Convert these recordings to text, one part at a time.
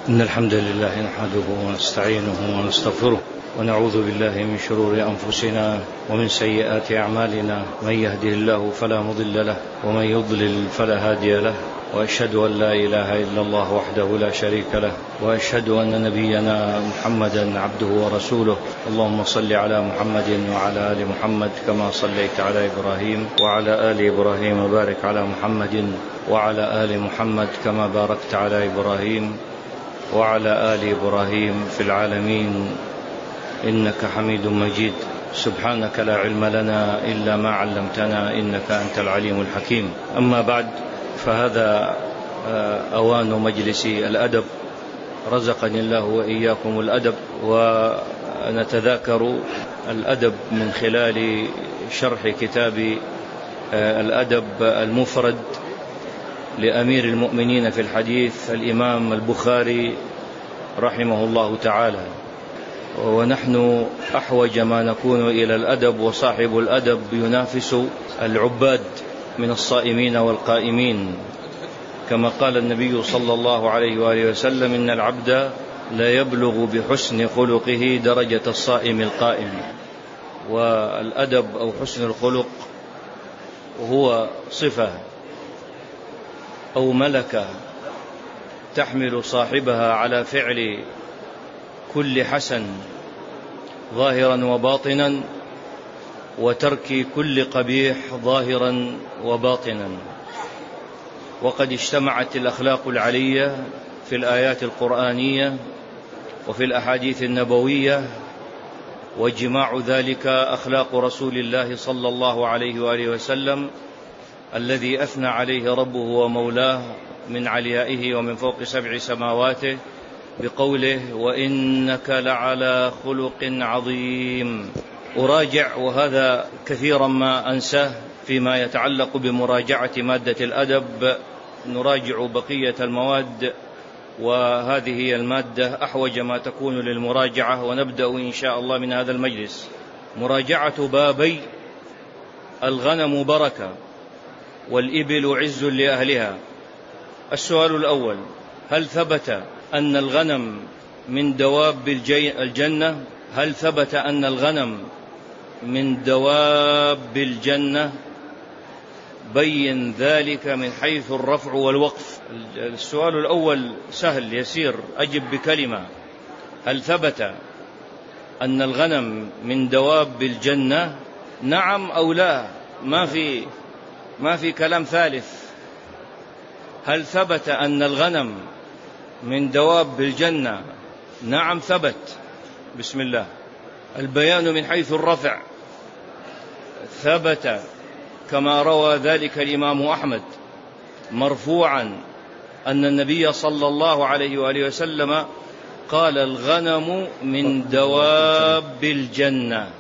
إن الحمد لله نحمده ونستعينه ونستغفره ونعوذ بالله من شرور أنفسنا ومن سيئات أعمالنا، من يهده الله فلا مضل له ومن يضلل فلا هادي له، وأشهد أن لا إله إلا الله وحده لا شريك له، وأشهد أن نبينا محمدا عبده ورسوله. اللهم صل على محمد وعلى آل محمد كما صليت على إبراهيم وعلى آل إبراهيم، وبارك على محمد وعلى آل محمد كما باركت على إبراهيم وعلى آل إبراهيم في العالمين إنك حميد مجيد. سبحانك لا علم لنا إلا ما علمتنا إنك أنت العليم الحكيم. أما بعد، فهذا أوان مجلس الأدب، رزقني الله وإياكم الأدب، ونتذاكر الأدب من خلال شرح كتاب الأدب المفرد لأمير المؤمنين في الحديث الإمام البخاري رحمه الله تعالى. ونحن أحوج ما نكون إلى الأدب، وصاحب الأدب ينافس العباد من الصائمين والقائمين، كما قال النبي صلى الله عليه وآله وسلم: إن العبد لا يبلغ بحسن خلقه درجة الصائم القائم. والأدب أو حسن الخلق هو صفة أو ملكة تحمل صاحبها على فعل كل حسن ظاهرا وباطنا، وترك كل قبيح ظاهرا وباطنا. وقد اجتمعت الأخلاق العلية في الآيات القرآنية وفي الأحاديث النبوية، واجماع ذلك أخلاق رسول الله صلى الله عليه وآله وسلم الذي أثنى عليه ربه ومولاه من عليائه ومن فوق 7 سماواته بقوله: وإنك لعلى خلق عظيم. أراجع، وهذا كثيرا ما أنساه فيما يتعلق بمراجعة مادة الأدب، نراجع بقية المواد، وهذه هي المادة أحوج ما تكون للمراجعة. ونبدأ إن شاء الله من هذا المجلس مراجعة بابي الغنم بركة والإبل عز لأهلها. السؤال الأول: هل ثبت أن الغنم من دواب الجنة؟ هل ثبت أن الغنم من دواب الجنة؟ بين ذلك من حيث الرفع والوقف. السؤال الأول سهل يسير، أجب بكلمة: هل ثبت أن الغنم من دواب الجنة؟ نعم أو لا، ما في كلام ثالث. هل ثبت أن الغنم من دواب الجنة؟ نعم ثبت. بسم الله. البيان من حيث الرفع: ثبت كما روى ذلك الإمام أحمد مرفوعا أن النبي صلى الله عليه وآله وسلم قال: الغنم من دواب الجنة.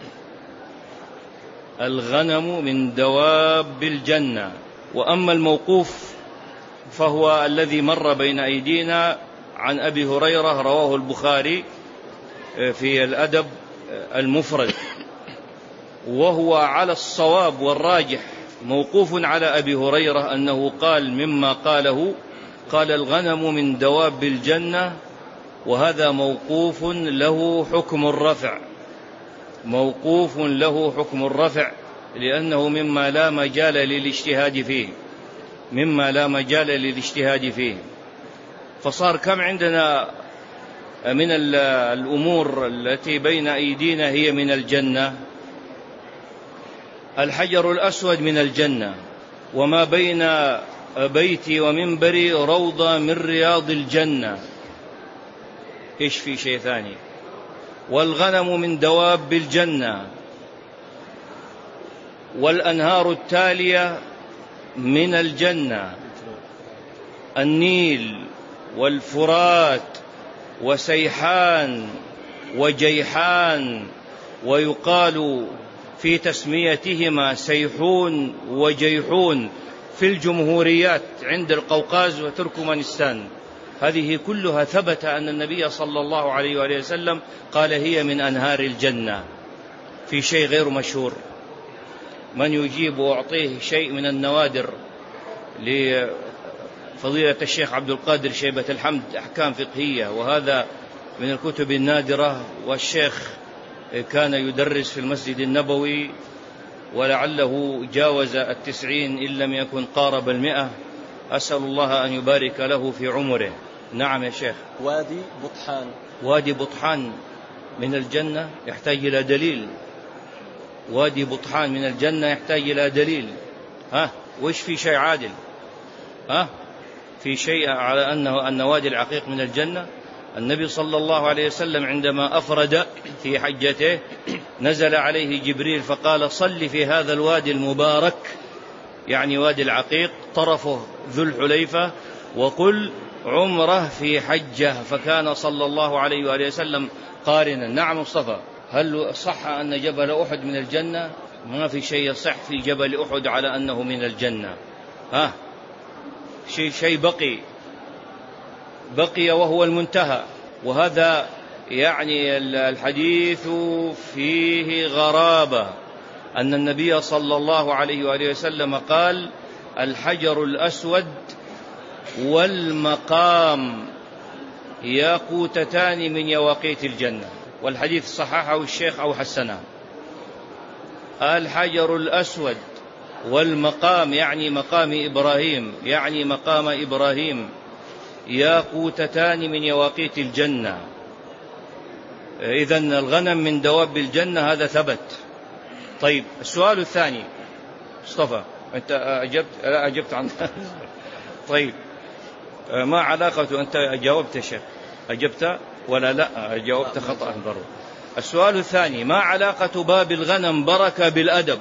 الغنم من دواب الجنة. وأما الموقوف فهو الذي مر بين أيدينا عن أبي هريرة، رواه البخاري في الأدب المفرد، وهو على الصواب والراجح موقوف على أبي هريرة أنه قال مما قاله، قال: الغنم من دواب الجنة. وهذا موقوف له حكم الرفع، موقوف له حكم الرفع، لأنه مما لا مجال للاجتهاد فيه. فصار كم عندنا من الأمور التي بين أيدينا هي من الجنة؟ الحجر الأسود من الجنة، وما بين بيتي ومنبري روضة من رياض الجنة. إيش في شيء ثاني؟ والغنم من دواب الجنة، والأنهار التالية من الجنة: النيل والفرات وسيحان وجيحان، ويقال في تسميتهما سيحون وجيحون في الجمهوريات عند القوقاز وتركمانستان. هذه كلها ثبت أن النبي صلى الله عليه وآله وسلم قال: هي من أنهار الجنة. في شيء غير مشهور، من يجيب وأعطيه شيء من النوادر فضيلة الشيخ عبد القادر شيبة الحمد أحكام فقهية، وهذا من الكتب النادرة، والشيخ كان يدرس في المسجد النبوي ولعله جاوز 90 إن لم يكن قارب 100. أسأل الله أن يبارك له في عمره. نعم يا شيخ. وادي بطحان. وادي بطحان من الجنة يحتاج إلى دليل. وادي بطحان من الجنة يحتاج إلى دليل. وش في شيء عادل؟ في شيء على أن وادي العقيق من الجنة؟ النبي صلى الله عليه وسلم عندما أفرد في حجته نزل عليه جبريل فقال: صل في هذا الوادي المبارك، يعني وادي العقيق، طرفه ذو الحليفة، وقل عمره في حجة. فكان صلى الله عليه وآله وسلم قارنا. نعم مصطفى، هل صح أن جبل أحد من الجنة؟ ما في شيء يصح في جبل أحد على أنه من الجنة. شيء بقي وهو المنتهى. وهذا يعني الحديث فيه غرابة، أن النبي صلى الله عليه وآله وسلم قال: الحجر الأسود والمقام ياقوتتان من يواقيت الجنة. والحديث صححه الشيخ أو حسنه. الحجر الأسود والمقام يعني مقام إبراهيم، يعني مقام إبراهيم، ياقوتتان من يواقيت الجنة. إذن الغنم من دواب الجنة، هذا ثبت. طيب السؤال الثاني. مصطفى أنت أجبت؟ لا أجبت عن طيب ما علاقة؟ أنت جاوبت يا شيخ، أجبت ولا لا؟ جاوبت خطأ برضو. السؤال الثاني: ما علاقة باب الغنم بركة بالأدب؟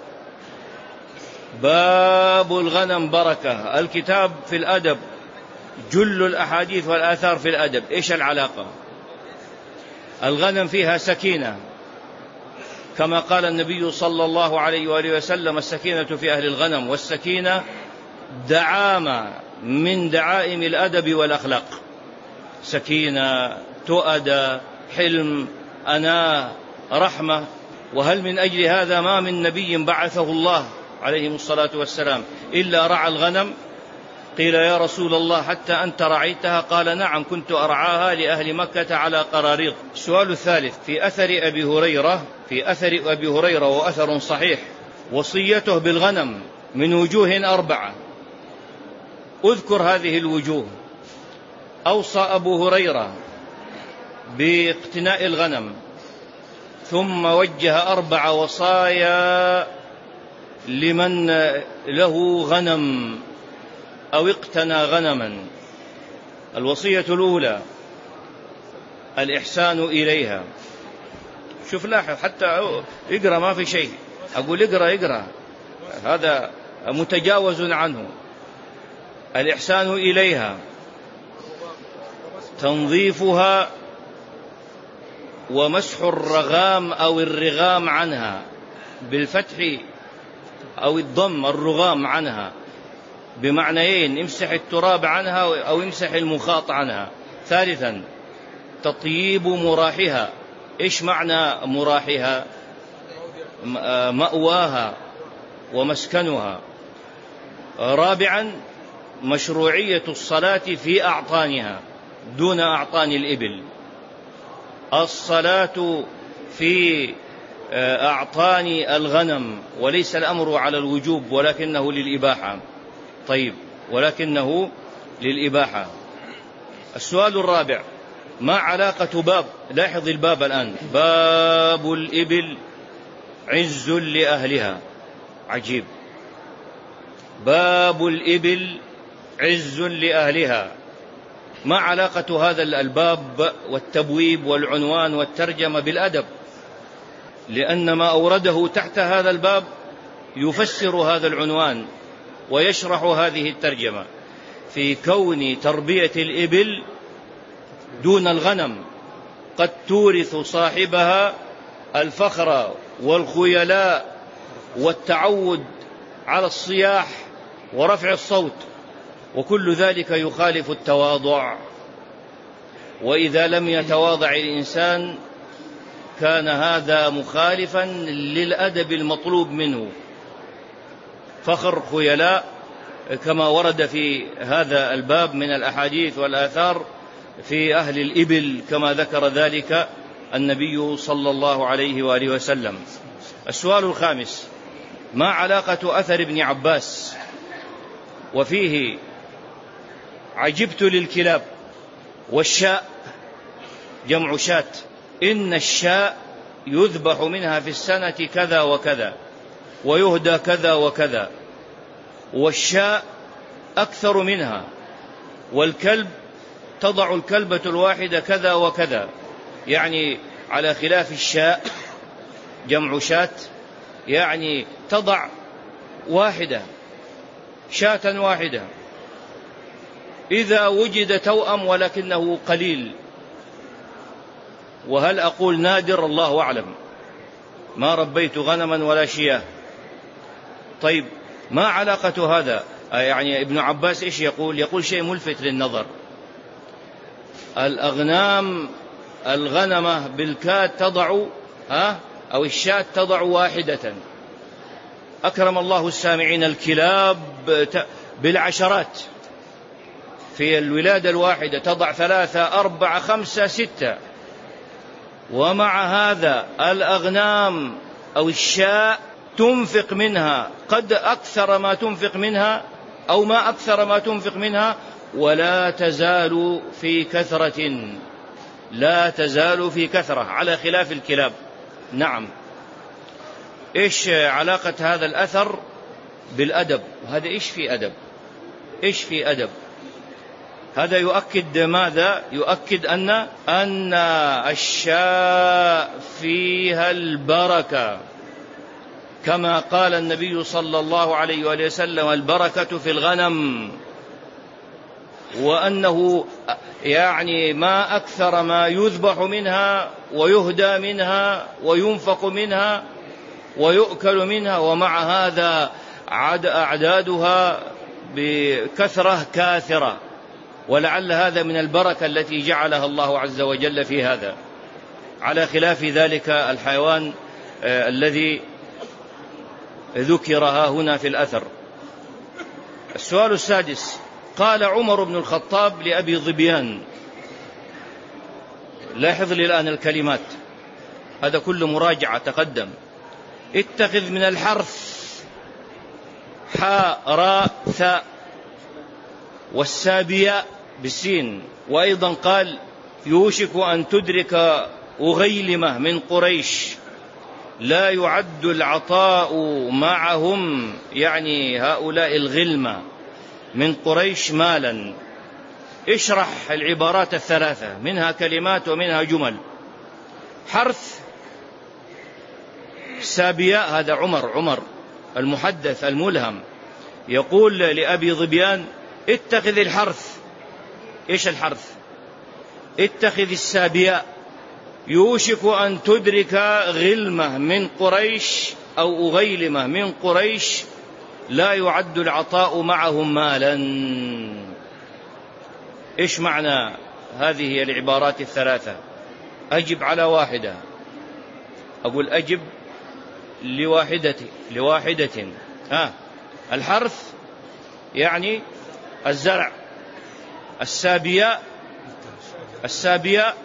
باب الغنم بركة، الكتاب في الأدب، جل الأحاديث والآثار في الأدب، إيش العلاقة؟ الغنم فيها سكينة، كما قال النبي صلى الله عليه وآله وسلم: السكينة في أهل الغنم، والسكينة دعامة من دعائم الأدب والأخلاق. سكينة، تؤدى، حلم، أناة، رحمة. وهل من أجل هذا ما من نبي بعثه الله عليه الصلاة والسلام إلا رعى الغنم؟ قيل: يا رسول الله حتى أنت رعيتها؟ قال: نعم، كنت أرعاها لأهل مكة على قراريط. السؤال الثالث: في أثر أبي هريرة وأثر صحيح وصيته بالغنم من وجوه 4. أذكر هذه الوجوه. أوصى أبو هريرة باقتناء الغنم، ثم وجه 4 وصايا لمن له غنم أو اقتنى غنما. الوصية الأولى: الإحسان إليها. شوف لاحظ، حتى اقرأ، ما في شيء، أقول اقرأ، هذا متجاوز عنه. الإحسان إليها، تنظيفها، ومسح الرغام أو الرغام عنها بالفتح أو الضم، الرغام عنها بمعنيين: امسح التراب عنها أو امسح المخاط عنها. ثالثا: تطييب مراحها. إيش معنى مراحها؟ مأواها ومسكنها. رابعا: مشروعية الصلاة في أعطانها دون أعطان الإبل. الصلاة في أعطان الغنم، وليس الأمر على الوجوب ولكنه للإباحة. طيب، ولكنه للإباحة. السؤال الرابع: ما علاقة باب، لاحظ الباب الآن، باب الإبل عز لأهلها. عجيب، باب الإبل عز لأهلها. ما علاقة هذا الباب والتبويب والعنوان والترجمة بالأدب؟ لأن ما أورده تحت هذا الباب يفسر هذا العنوان ويشرح هذه الترجمة، في كون تربية الإبل دون الغنم قد تورث صاحبها الفخر والخيلاء والتعود على الصياح ورفع الصوت، وكل ذلك يخالف التواضع. وإذا لم يتواضع الإنسان كان هذا مخالفا للأدب المطلوب منه. فخر، خيلاء، كما ورد في هذا الباب من الأحاديث والآثار في أهل الإبل كما ذكر ذلك النبي صلى الله عليه وآله وسلم. السؤال الخامس: ما علاقة أثر ابن عباس وفيه عجبت للكلاب والشاء جمع شاة، إن الشاء يذبح منها في السنة كذا وكذا ويهدى كذا وكذا، والشاء أكثر منها، والكلب تضع الكلبة الواحدة كذا وكذا، يعني على خلاف الشاء جمع شاة يعني تضع واحدة شاة واحدة إذا وجد توأم ولكنه قليل، وهل أقول نادر الله أعلم، ما ربيت غنما ولا شياه. طيب ما علاقة هذا؟ يعني ابن عباس إيش يقول؟ يقول شيء ملفت للنظر: الغنمة بالكاد تضع أو الشاة تضع واحدة. أكرم الله السامعين، الكلاب بالعشرات في الولادة الواحدة تضع 3 4 5 6، ومع هذا الأغنام أو الشاة تنفق منها قد أكثر ما تنفق منها أو ما أكثر ما تنفق منها، ولا تزال في كثرة، لا تزال في كثرة على خلاف الكلاب. نعم. إيش علاقة هذا الأثر بالأدب؟ هذا إيش في أدب؟ إيش في أدب؟ هذا يؤكد ماذا؟ يؤكد أن الشاء فيها البركة، كما قال النبي صلى الله عليه وآله وسلم: البركة في الغنم، وأنه يعني ما أكثر ما يذبح منها ويهدى منها وينفق منها ويؤكل منها، ومع هذا أعدادها بكثرة كاثرة، ولعل هذا من البركة التي جعلها الله عز وجل في هذا، على خلاف ذلك الحيوان الذي ذكرها هنا في الأثر. السؤال السادس: قال عمر بن الخطاب لأبي ظبيان، لاحظ لي الآن الكلمات، هذا كله مراجعة تقدم: اتخذ من الحرث حاء راء ثاء والسابياء بالسين. وأيضا قال: يوشك أن تدرك أغيلمة من قريش لا يعد العطاء معهم، يعني هؤلاء الغلمة من قريش مالا. اشرح العبارات الثلاثة، منها كلمات ومنها جمل. حرث، سابياء، هذا عمر المحدث الملهم يقول لأبي ظبيان: اتخذ الحرث. إيش الحرث؟ اتخذ السابياء، يوشك أن تدرك غلمة من قريش أو أغيلمة من قريش لا يعد العطاء معهم مالا. إيش معنى هذه العبارات الثلاثة؟ أجب على واحدة. أقول أجب لواحدة. الحرث يعني الزرع، السابياء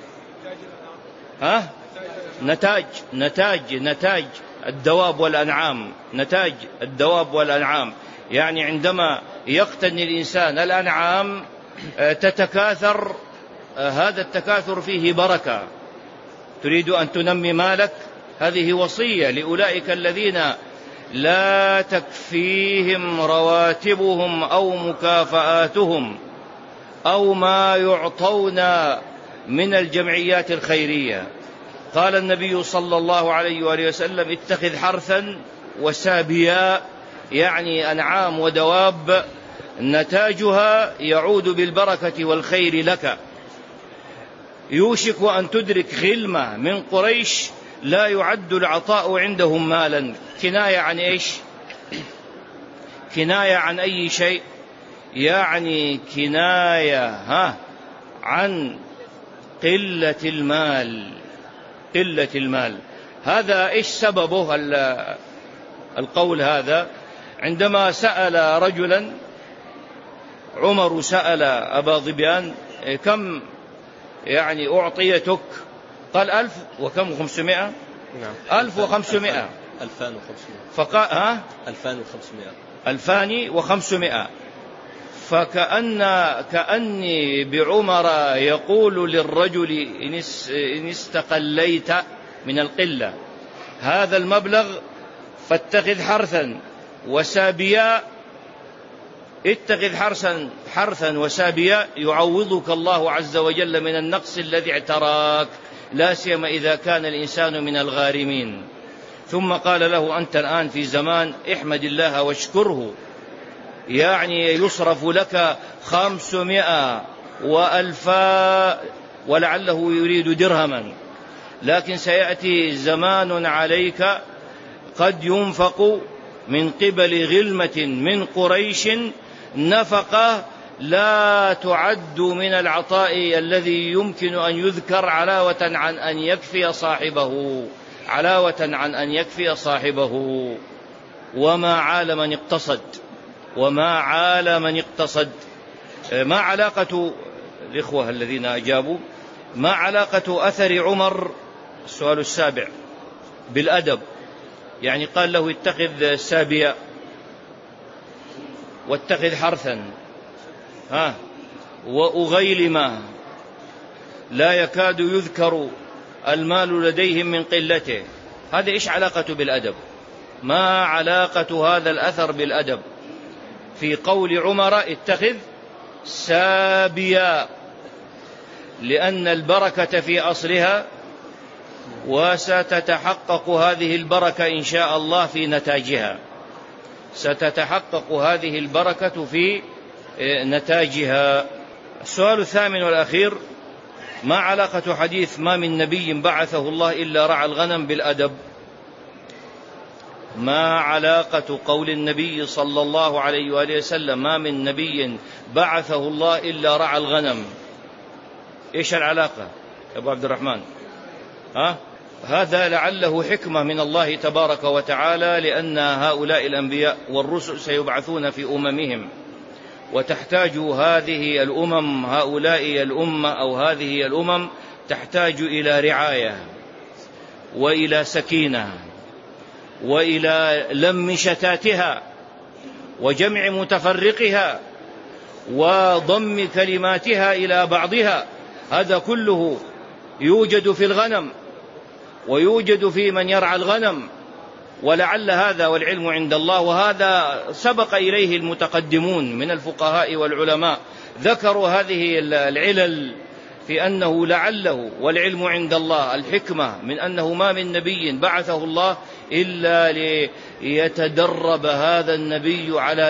نتاج الدواب والأنعام، نتاج الدواب والأنعام، يعني عندما يقتني الإنسان الأنعام تتكاثر، هذا التكاثر فيه بركة. تريد أن تنمي مالك، هذه وصية لأولئك الذين لا تكفيهم رواتبهم أو مكافآتهم أو ما يعطون من الجمعيات الخيرية. قال النبي صلى الله عليه وآله وسلم: اتخذ حرثا وسابياء، يعني أنعام ودواب نتاجها يعود بالبركة والخير لك. يوشك أن تدرك غلمة من قريش لا يعد العطاء عندهم مالا. كناية عن إيش؟ كناية عن أي شيء؟ يعني كناية عن قلة المال. هذا إيش سببه القول هذا؟ عندما سأل رجلا عمر سأل أبا ظبيان كم يعني أعطيتك؟ قال 1000 وكم 500. نعم 1500. 2500. فقال 2500. كأني بعمر يقول للرجل إن استقليت من القلة هذا المبلغ فاتخذ حرثا وسابيا، اتخذ حرثا وسابيا يعوضك الله عز وجل من النقص الذي اعتراك، لا سيما إذا كان الإنسان من الغارمين. ثم قال له أنت الآن في زمان احمد الله واشكره، يعني يصرف لك 500 و1000 ولعله يريد درهما، لكن سيأتي زمان عليك قد ينفق من قبل غلمة من قريش نفقة لا تعد من العطاء الذي يمكن أن يذكر علاوة عن أن يكفي صاحبه. وما عال من اقتصد. ما علاقة الإخوة الذين أجابوا، ما علاقة أثر عمر السؤال السابع بالأدب؟ يعني قال له اتخذ سابيا واتخذ حرثا وأغيلما لا يكاد يذكر المال لديهم من قلته، هذا إيش علاقة بالأدب؟ ما علاقة هذا الأثر بالأدب في قول عمر اتخذ سابيا؟ لأن البركة في أصلها، وستتحقق هذه البركة إن شاء الله في نتاجها، ستتحقق هذه البركة في نتاجها. السؤال الثامن والأخير، ما علاقة حديث ما من نبي بعثه الله إلا رعى الغنم بالأدب؟ ما علاقة قول النبي صلى الله عليه وآله وسلم ما من نبي بعثه الله إلا رعى الغنم؟ إيش العلاقة يا أبو عبد الرحمن؟ هذا لعله حكمة من الله تبارك وتعالى، لأن هؤلاء الأنبياء والرسل سيبعثون في أممهم، وتحتاج هذه الأمم، هؤلاء الأمة أو هذه الأمم تحتاج إلى رعاية وإلى سكينة وإلى لم شتاتها وجمع متفرقها وضم كلماتها إلى بعضها. هذا كله يوجد في الغنم ويوجد في من يرعى الغنم، ولعل هذا والعلم عند الله. وهذا سبق إليه المتقدمون من الفقهاء والعلماء، ذكروا هذه العلل في أنه لعله والعلم عند الله، الحكمة من أنه ما من نبي بعثه الله إلا ليتدرب هذا النبي على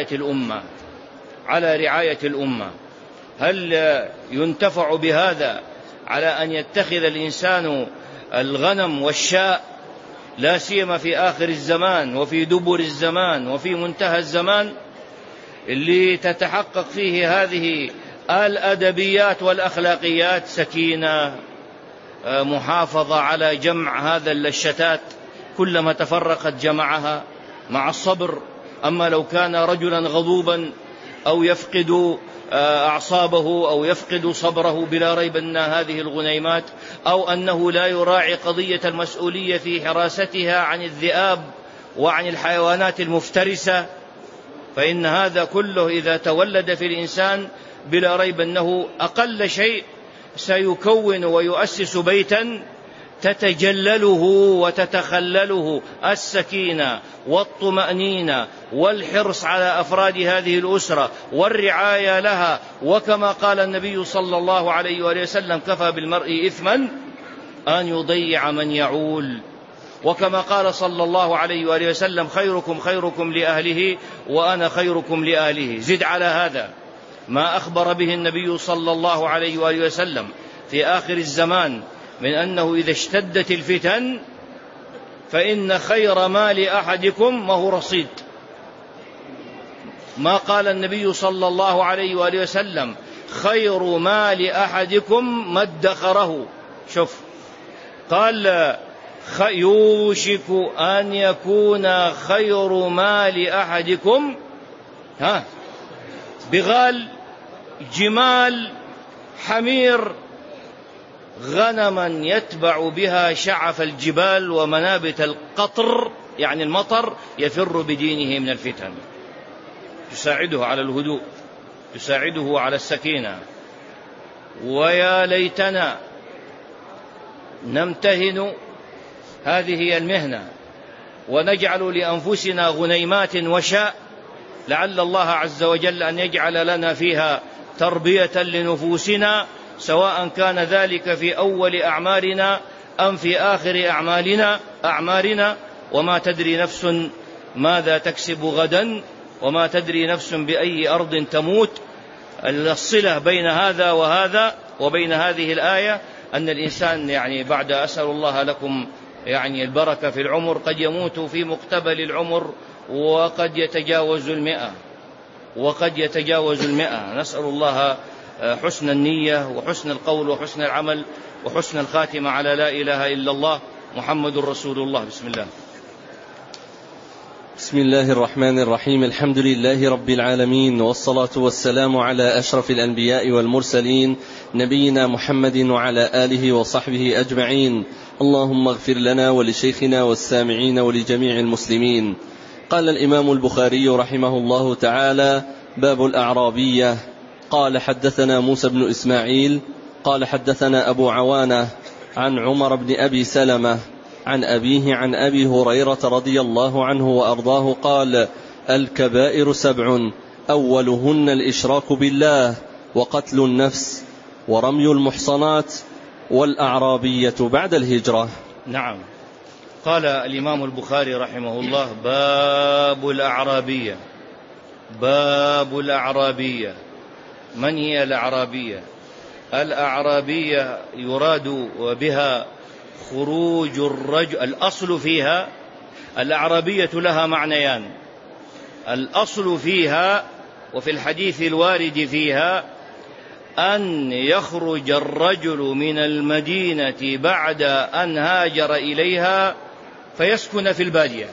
رعاية الأمة. هل ينتفع بهذا على أن يتخذ الإنسان الغنم والشاء، لا سيما في آخر الزمان وفي دبر الزمان وفي منتهى الزمان، اللي تتحقق فيه هذه الأدبيات والأخلاقيات، سكينة، محافظة على جمع هذا الشتات، كلما تفرقت جمعها مع الصبر. أما لو كان رجلا غضوبا أو يفقد أعصابه أو يفقد صبره، بلا ريب أن هذه الغنيمات، أو أنه لا يراعي قضية المسؤولية في حراستها عن الذئاب وعن الحيوانات المفترسة، فإن هذا كله إذا تولد في الإنسان بلا ريب أنه أقل شيء سيكون ويؤسس بيتا تتجلله وتتخلله السكينة والطمأنينة والحرص على أفراد هذه الأسرة والرعاية لها. وكما قال النبي صلى الله عليه وآله وسلم كفى بالمرء إثما أن يضيع من يعول. وكما قال صلى الله عليه وآله وسلم خيركم لأهله وأنا خيركم لأهله. زد على هذا ما أخبر به النبي صلى الله عليه وآله وسلم في آخر الزمان من أنه إذا اشتدت الفتن فإن خير مال أحدكم ما هو رصيد. ما قال النبي صلى الله عليه وآله وسلم خير مال أحدكم ما ادخره، شوف، قال يوشك أن يكون خير مال أحدكم بغال، جمال، حمير، غنما يتبع بها شعف الجبال ومنابت القطر، يعني المطر، يفر بدينه من الفتن، تساعده على الهدوء، تساعده على السكينة. ويا ليتنا نمتهن هذه المهنة ونجعل لأنفسنا غنيمات وشاء، لعل الله عز وجل أن يجعل لنا فيها تربية لنفوسنا، سواء كان ذلك في أول أعمارنا أم في آخر أعمارنا. وما تدري نفس ماذا تكسب غدا، وما تدري نفس بأي أرض تموت. الصلة بين هذا وهذا وبين هذه الآية أن الإنسان يعني بعد، أسأل الله لكم يعني البركة في العمر، قد يموت في مقتبل العمر وقد يتجاوز 100. نسأل الله حسن النية وحسن القول وحسن العمل وحسن الخاتمة على لا إله إلا الله محمد رسول الله. بسم الله. بسم الله الرحمن الرحيم. الحمد لله رب العالمين، والصلاة والسلام على أشرف الأنبياء والمرسلين، نبينا محمد وعلى آله وصحبه أجمعين. اللهم اغفر لنا ولشيخنا والسامعين ولجميع المسلمين. قال الإمام البخاري رحمه الله تعالى: باب الأعرابية. قال: حدثنا موسى بن إسماعيل قال حدثنا أبو عوانة عن عمر بن أبي سلمة عن أبيه عن أبي هريرة رضي الله عنه وأرضاه قال: الكبائر 7، أولهن الإشراك بالله، وقتل النفس، ورمي المحصنات، والأعرابية بعد الهجرة. نعم. قال الإمام البخاري رحمه الله: باب الأعرابية. باب الأعرابية. من هي الأعرابية؟ الأعرابية يراد بها خروج الرجل. الأصل فيها الأعرابية لها معنيان: الأصل فيها وفي الحديث الوارد فيها أن يخرج الرجل من المدينة بعد أن هاجر إليها فيسكن في البادية.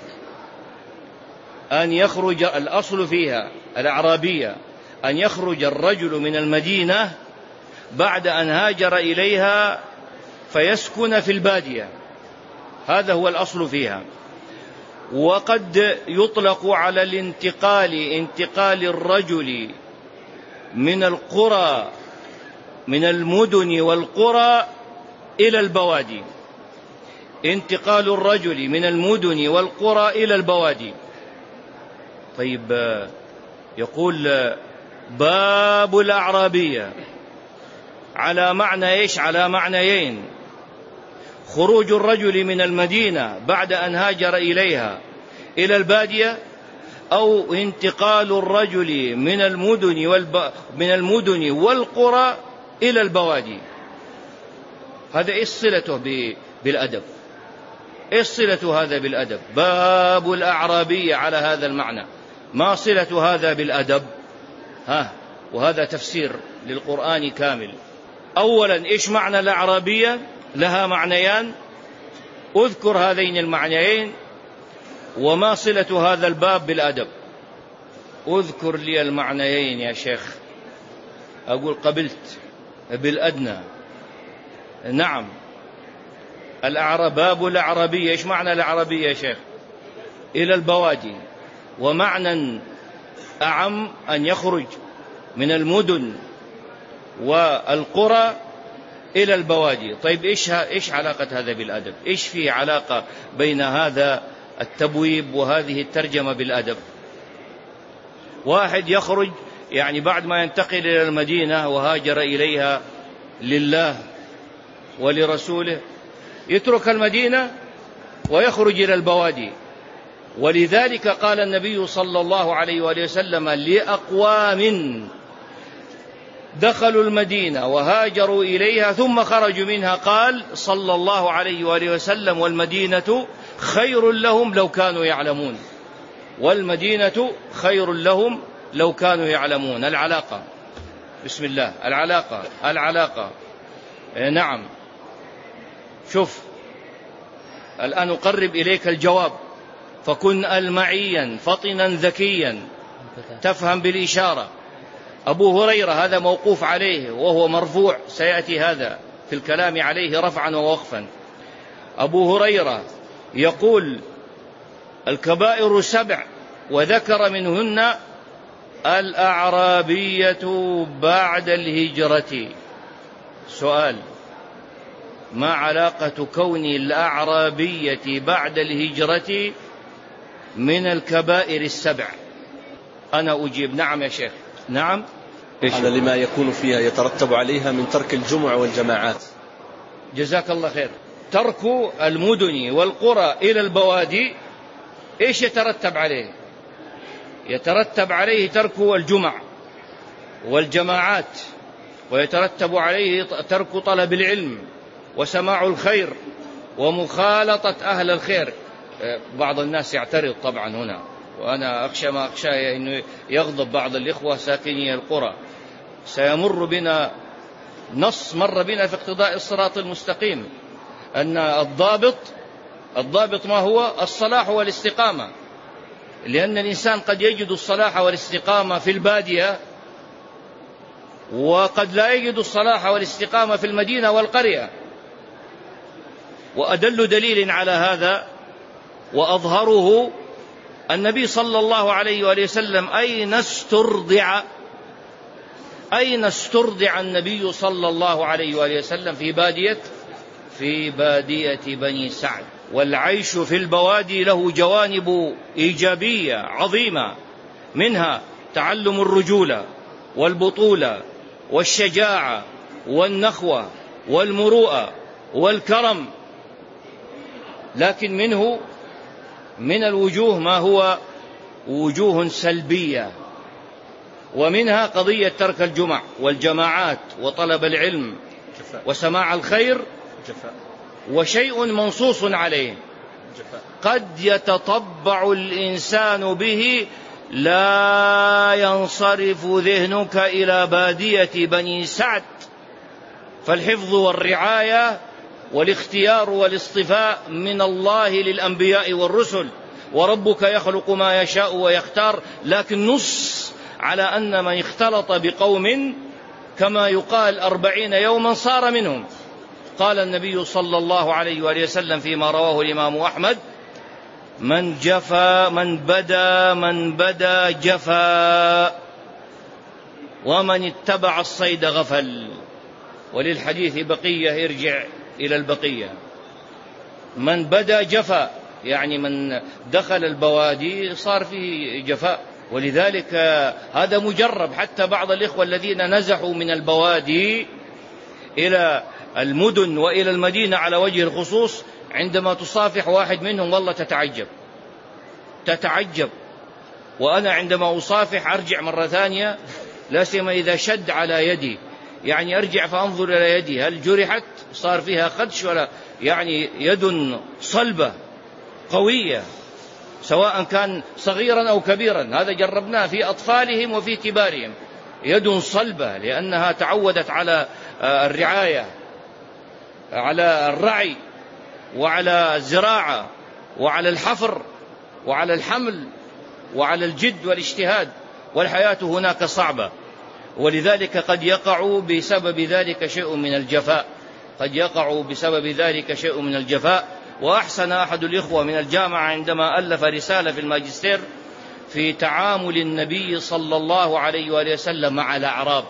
أن يخرج، الأصل فيها الأعرابية أن يخرج الرجل من المدينة بعد أن هاجر إليها فيسكن في البادية، هذا هو الأصل فيها. وقد يطلق على الانتقال، انتقال الرجل من القرى، من المدن والقرى إلى البوادي، انتقال الرجل من المدن والقرى إلى البوادي. طيب، يقول باب الأعرابية على معنى إيش؟ على معنيين: خروج الرجل من المدينة بعد أن هاجر إليها إلى البادية، أو انتقال الرجل من المدن والقرى إلى البوادي. هذا إيش صلته بالأدب؟ إيش صلة هذا بالأدب؟ باب الأعرابية على هذا المعنى، ما صلة هذا بالأدب؟ وهذا تفسير للقرآن كامل. أولا، إيش معنى الأعرابية؟ لها معنيان، أذكر هذين المعنيين. وما صلة هذا الباب بالأدب؟ أذكر لي المعنيين يا شيخ. أقول قبلت بالأدنى. نعم. باب الأعرابية، إيش معنى الأعرابية يا شيخ؟ إلى البوادي. ومعنى أعم أن يخرج من المدن والقرى إلى البوادي. طيب، إيش علاقة هذا بالأدب؟ إيش في علاقة بين هذا التبويب وهذه الترجمة بالأدب؟ واحد يخرج يعني بعد ما ينتقل إلى المدينة وهاجر إليها لله ولرسوله، يترك المدينة ويخرج إلى البوادي. ولذلك قال النبي صلى الله عليه وآله وسلم لأقوام دخلوا المدينة وهاجروا إليها ثم خرجوا منها، قال صلى الله عليه وآله وسلم: والمدينة خير لهم لو كانوا يعلمون. والمدينة خير لهم لو كانوا يعلمون. العلاقة، بسم الله، العلاقة. نعم. شوف، الآن أقرب إليك الجواب، فكن ألمعيا فطنا ذكيا تفهم بالإشارة. أبو هريرة هذا موقوف عليه وهو مرفوع، سيأتي هذا في الكلام عليه رفعا ووقفا. أبو هريرة يقول: الكبائر 7، وذكر منهن الأعرابية بعد الهجرة. سؤال: ما علاقة كون الأعرابية بعد الهجرة من الكبائر 7؟ أنا أجيب: نعم يا شيخ. نعم. هذا لما يكون فيها يترتب عليها من ترك الجمع والجماعات. جزاك الله خير. ترك المدن والقرى إلى البوادي إيش يترتب عليه؟ يترتب عليه ترك الجمع والجماعات، ويترتب عليه ترك طلب العلم وسماع الخير ومخالطة أهل الخير. بعض الناس يعترض طبعا هنا، وأنا أخشى ما أخشى أنه يغضب بعض الإخوة ساكني القرى. سيمر بنا نص مر بنا في اقتضاء الصراط المستقيم أن الضابط ما هو؟ الصلاح والاستقامة، لأن الإنسان قد يجد الصلاح والاستقامة في البادية، وقد لا يجد الصلاح والاستقامة في المدينة والقرية. وأدل دليل على هذا وأظهره النبي صلى الله عليه وآله وسلم. أين استرضع النبي صلى الله عليه وآله وسلم؟ في بادية بني سعد. والعيش في البوادي له جوانب إيجابية عظيمة، منها تعلم الرجولة والبطولة والشجاعة والنخوة والمروءة والكرم، لكن من الوجوه ما هو وجوه سلبية، ومنها قضية ترك الجمع والجماعات وطلب العلم وسماع الخير، وشيء منصوص عليه قد يتطبع الإنسان به لا ينصرف ذهنك إلى بادية بني سعد. فالحفظ والرعاية والاختيار والاصطفاء من الله للأنبياء والرسل، وربك يخلق ما يشاء ويختار، لكن نص على أن من اختلط بقوم كما يقال 40 يوما صار منهم. قال النبي صلى الله عليه وآله وسلم فيما رواه الإمام أحمد: من بدا جفا، ومن اتبع الصيد غفل. وللحديث بقية، ارجع إلى البقية. من بدا جفا، يعني من دخل البوادي صار فيه جفاء. ولذلك هذا مجرب، حتى بعض الإخوة الذين نزحوا من البوادي إلى المدن وإلى المدينة على وجه الخصوص، عندما تصافح واحد منهم والله تتعجب. وأنا عندما أصافح أرجع مرة ثانية، لا سيما إذا شد على يدي، يعني أرجع فأنظر إلى يدي هل جرحت، صار فيها خدش ولا، يعني يد صلبة قوية، سواء كان صغيرا أو كبيرا. هذا جربناه في أطفالهم وفي كبارهم، يد صلبة لأنها تعودت على الرعاية، على الرعي، وعلى الزراعة، وعلى الحفر، وعلى الحمل، وعلى الجد والاجتهاد، والحياة هناك صعبة. ولذلك قد يقع بسبب ذلك شيء من الجفاء. وأحسن أحد الإخوة من الجامعة عندما ألف رسالة في الماجستير في تعامل النبي صلى الله عليه وآله وسلم مع الأعراب،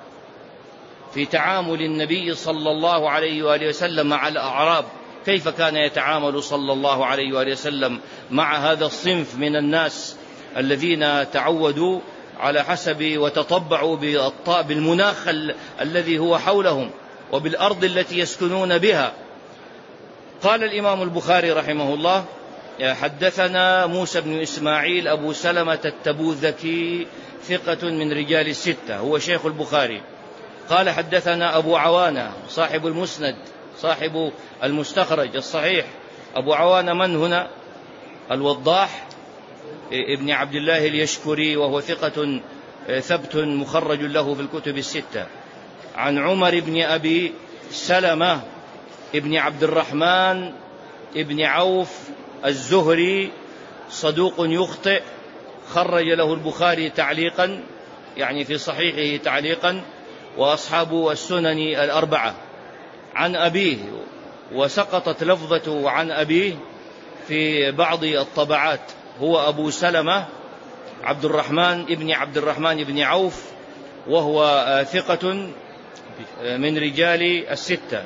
كيف كان يتعامل صلى الله عليه وآله وسلم مع هذا الصنف من الناس الذين تعودوا على حسب وتطبعوا بالمناخ الذي هو حولهم وبالأرض التي يسكنون بها. قال الإمام البخاري رحمه الله: حدثنا موسى بن إسماعيل أبو سلمة التبوذكي ثقة من رجال الستة، هو شيخ البخاري. قال حدثنا أبو عوانة صاحب المسند صاحب المستخرج الصحيح. أبو عوانة من هنا؟ الوضاح ابن عبد الله اليشكري، وهو ثقة ثبت مخرج له في الكتب الستة. عن عمر بن أبي سلمة ابن عبد الرحمن ابن عوف الزهري صدوق يخطئ، خرج له البخاري تعليقا، يعني في صحيحه تعليقا، وأصحاب السنن الأربعة، عن أبيه، وسقطت لفظته عن أبيه في بعض الطبعات. هو أبو سلمة عبد الرحمن بن عوف، وهو ثقة من رجال الستة.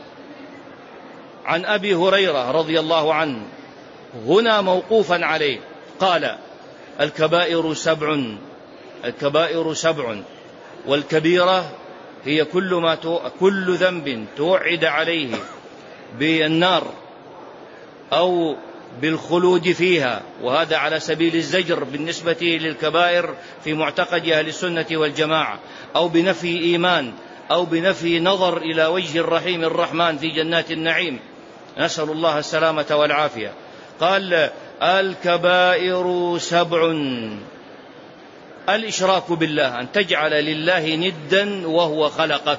عن أبي هريرة رضي الله عنه هنا موقوفا عليه قال: الكبائر سبع، والكبيرة هي كل ذنب توعد عليه بالنار أو بالخلود فيها، وهذا على سبيل الزجر بالنسبة للكبائر في معتقد أهل السنة والجماعة، أو بنفي إيمان، أو بنفي نظر إلى وجه الرحيم الرحمن في جنات النعيم، نسأل الله السلامة والعافية. قال: الكبائر سبع. الإشراك بالله، أن تجعل لله ندا وهو خلقك،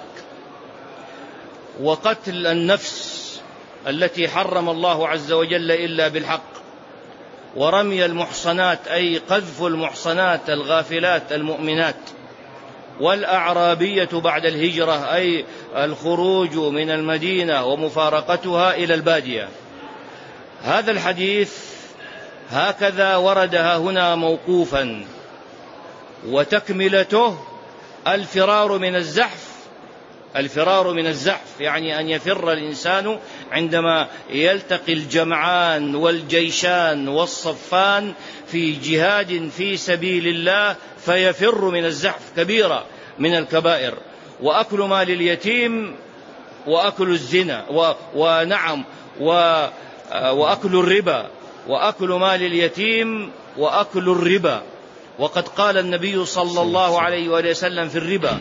وقتل النفس التي حرم الله عز وجل إلا بالحق، ورمي المحصنات أي قذف المحصنات الغافلات المؤمنات، والأعرابية بعد الهجرة أي الخروج من المدينة ومفارقتها إلى البادية. هذا الحديث هكذا وردها هنا موقوفا، وتكملته الفرار من الزحف، يعني أن يفر الإنسان عندما يلتقي الجمعان والجيشان والصفان في جهاد في سبيل الله، فيفر من الزحف، كبيرة من الكبائر. وأكل مال اليتيم، وأكل الزنا، وأكل الربا، وأكل مال اليتيم وأكل الربا. وقد قال النبي صلى الله عليه وآله وسلم في الربا،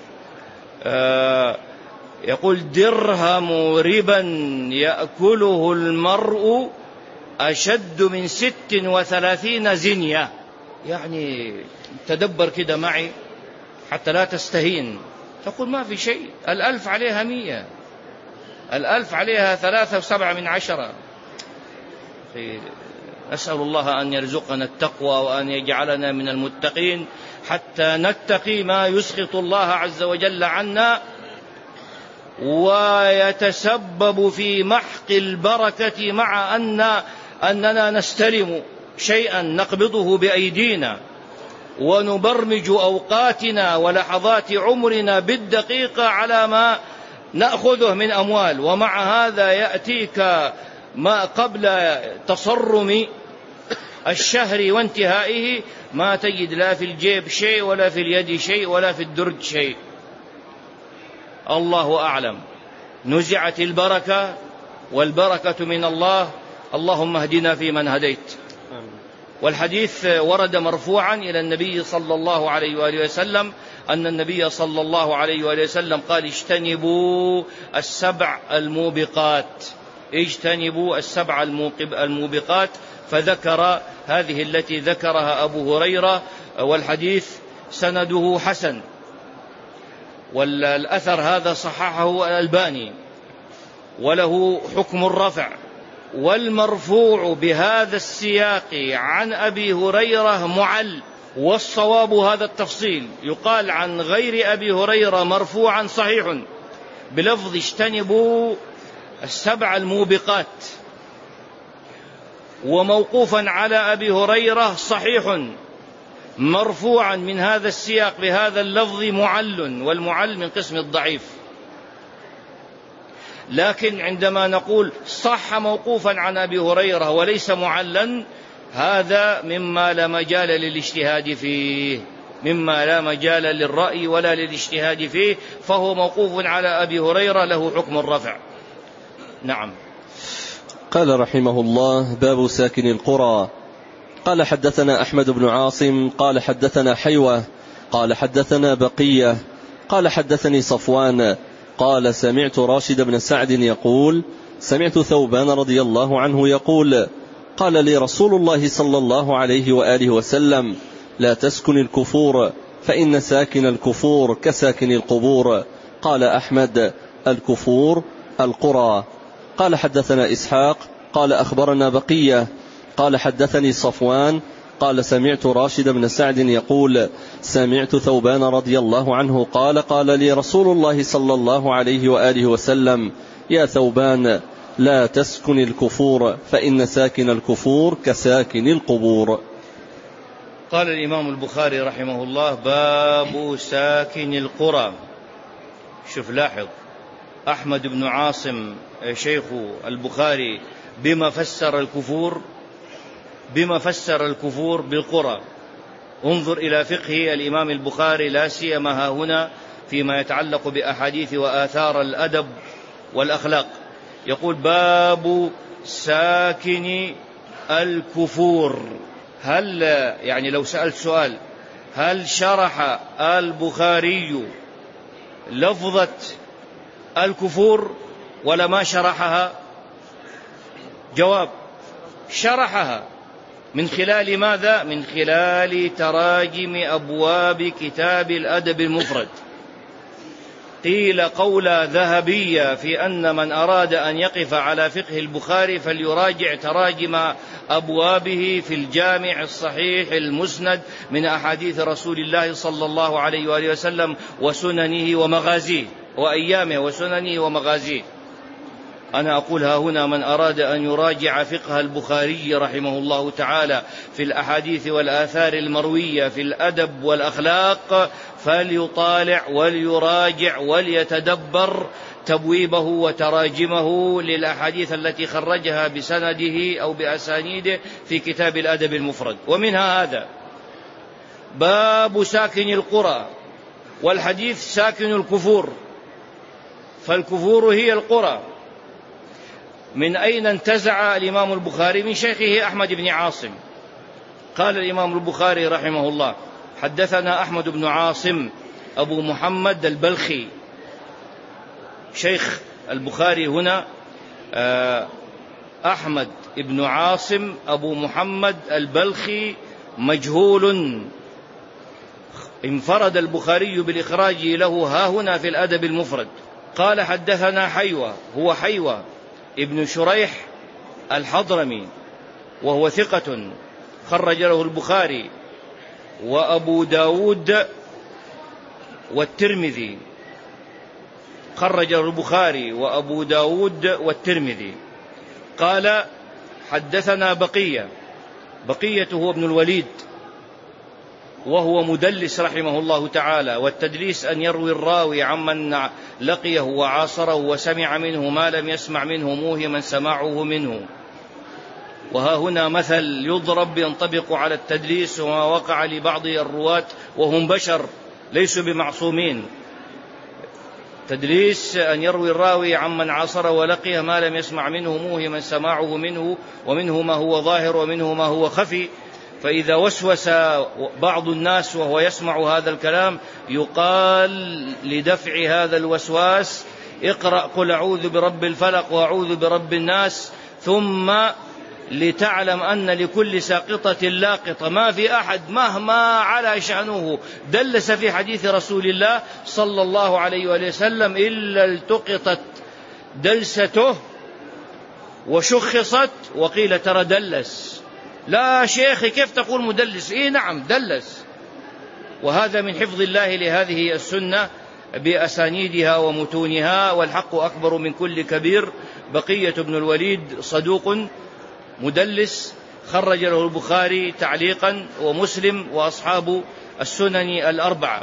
يقول: درهم ربا يأكله المرء أشد من 36 زنية. يعني تدبر كده معي حتى لا تستهين، تقول ما في شيء، 1000 عليها 100، 1000 عليها 3.7. نسأل الله أن يرزقنا التقوى، وأن يجعلنا من المتقين، حتى نتقي ما يسخط الله عز وجل عنا، ويتسبب في محق البركة، مع أننا نستلم شيئا نقبضه بأيدينا، ونبرمج أوقاتنا ولحظات عمرنا بالدقيقة على ما نأخذه من أموال، ومع هذا يأتيك ما قبل تصرم الشهر وانتهائه ما تجد لا في الجيب شيء، ولا في اليد شيء، ولا في الدرج شيء. الله أعلم. نزعت البركة، والبركة من الله. اللهم اهدنا فيمن هديت. والحديث ورد مرفوعا إلى النبي صلى الله عليه وآله وسلم، أن النبي صلى الله عليه وآله وسلم قال: اجتنبوا السبع الموبقات، فذكر هذه التي ذكرها أبو هريرة، والحديث سنده حسن، والأثر هذا صححه الألباني، وله حكم الرفع. والمرفوع بهذا السياق عن أبي هريرة معل، والصواب هذا التفصيل، يقال عن غير أبي هريرة مرفوعا صحيح بلفظ: اجتنبوا السبع الموبقات، وموقوفا على أبي هريرة صحيح مرفوعا من هذا السياق بهذا اللفظ معل، والمعل من قسم الضعيف. لكن عندما نقول صح موقوفا عن أبي هريرة وليس معلا، هذا مما لا مجال للاجتهاد فيه، مما لا مجال للرأي ولا للاجتهاد فيه، فهو موقوف على أبي هريرة، له حكم الرفع. نعم. قال رحمه الله: باب ساكن القرى. قال: حدثنا أحمد بن عاصم قال حدثنا حيوة قال حدثنا بقية قال حدثني صفوان قال: سمعت راشد بن سعد يقول: سمعت ثوبان رضي الله عنه يقول: قال لي رسول الله صلى الله عليه وآله وسلم: لا تسكن الكفور، فإن ساكن الكفور كساكن القبور. قال أحمد: الكفور القرى. قال: حدثنا إسحاق قال أخبرنا بقية قال حدثني صفوان قال سمعت راشد بن سعد يقول سمعت ثوبان رضي الله عنه قال قال لي رسول الله صلى الله عليه وآله وسلم يا ثوبان لا تسكن الكفور فإن ساكن الكفور كساكن القبور. قال الإمام البخاري رحمه الله باب ساكن القرى. شوف لاحظ أحمد بن عاصم شيخ البخاري بما فسر الكفور بالقرى. انظر إلى فقه الإمام البخاري لا سيما ها هنا فيما يتعلق بأحاديث وآثار الأدب والأخلاق. يقول باب ساكن الكفور. هل يعني لو سألت سؤال هل شرح البخاري لفظة الكفور ولا ما شرحها؟ جواب شرحها. من خلال ماذا؟ من خلال تراجم أبواب كتاب الأدب المفرد. قيل قولا ذهبية في أن من أراد أن يقف على فقه البخاري فليراجع تراجم أبوابه في الجامع الصحيح المسند من أحاديث رسول الله صلى الله عليه وآله وسلم وسننه ومغازيه وأيامه وسننه ومغازيه. أنا أقول ها هنا من أراد أن يراجع فقه البخاري رحمه الله تعالى في الأحاديث والآثار المروية في الأدب والأخلاق فليطالع وليراجع وليتدبر تبويبه وتراجمه للأحاديث التي خرجها بسنده أو بأسانيده في كتاب الأدب المفرد. ومنها هذا باب ساكن القرى، والحديث ساكن الكفور، فالكفور هي القرى. من أين انتزع الإمام البخاري؟ من شيخه أحمد بن عاصم. قال الإمام البخاري رحمه الله حدثنا أحمد بن عاصم أبو محمد البلخي. شيخ البخاري هنا أحمد بن عاصم أبو محمد البلخي مجهول، انفرد البخاري بالإخراج له ها هنا في الأدب المفرد. قال حدثنا حيوة، هو حيوة ابن شريح الحضرمي وهو ثقة خرج له البخاري وأبو داود والترمذي، خرج له البخاري وأبو داود والترمذي. قال حدثنا بقية هو ابن الوليد وهو مدلس رحمه الله تعالى، والتدليس أن يروي الراوي عمن لقيه وعاصره وسمع منه ما لم يسمع منه موهما سماعه منه. وها هنا مثل يضرب ينطبق على التدليس وما وقع لبعض الرواة وهم بشر ليسوا بمعصومين. تدليس أن يروي الراوي عمن عاصره ولقيه ما لم يسمع منه موهما سماعه منه، ومنه ما هو ظاهر ومنه ما هو خفي. فإذا وسوس بعض الناس وهو يسمع هذا الكلام يقال لدفع هذا الوسواس اقرأ قل أعوذ برب الفلق وأعوذ برب الناس، ثم لتعلم أن لكل ساقطة لاقطة. ما في أحد مهما على شأنه دلس في حديث رسول الله صلى الله عليه وآله وسلم إلا التقطت دلسته وشخصت وقيل ترى دلس. لا شيخي كيف تقول مدلس؟ إيه نعم دلس. وهذا من حفظ الله لهذه السنة بأسانيدها ومتونها، والحق أكبر من كل كبير. بقية بن الوليد صدوق مدلس خرج له البخاري تعليقا ومسلم وأصحاب السنن الأربعة.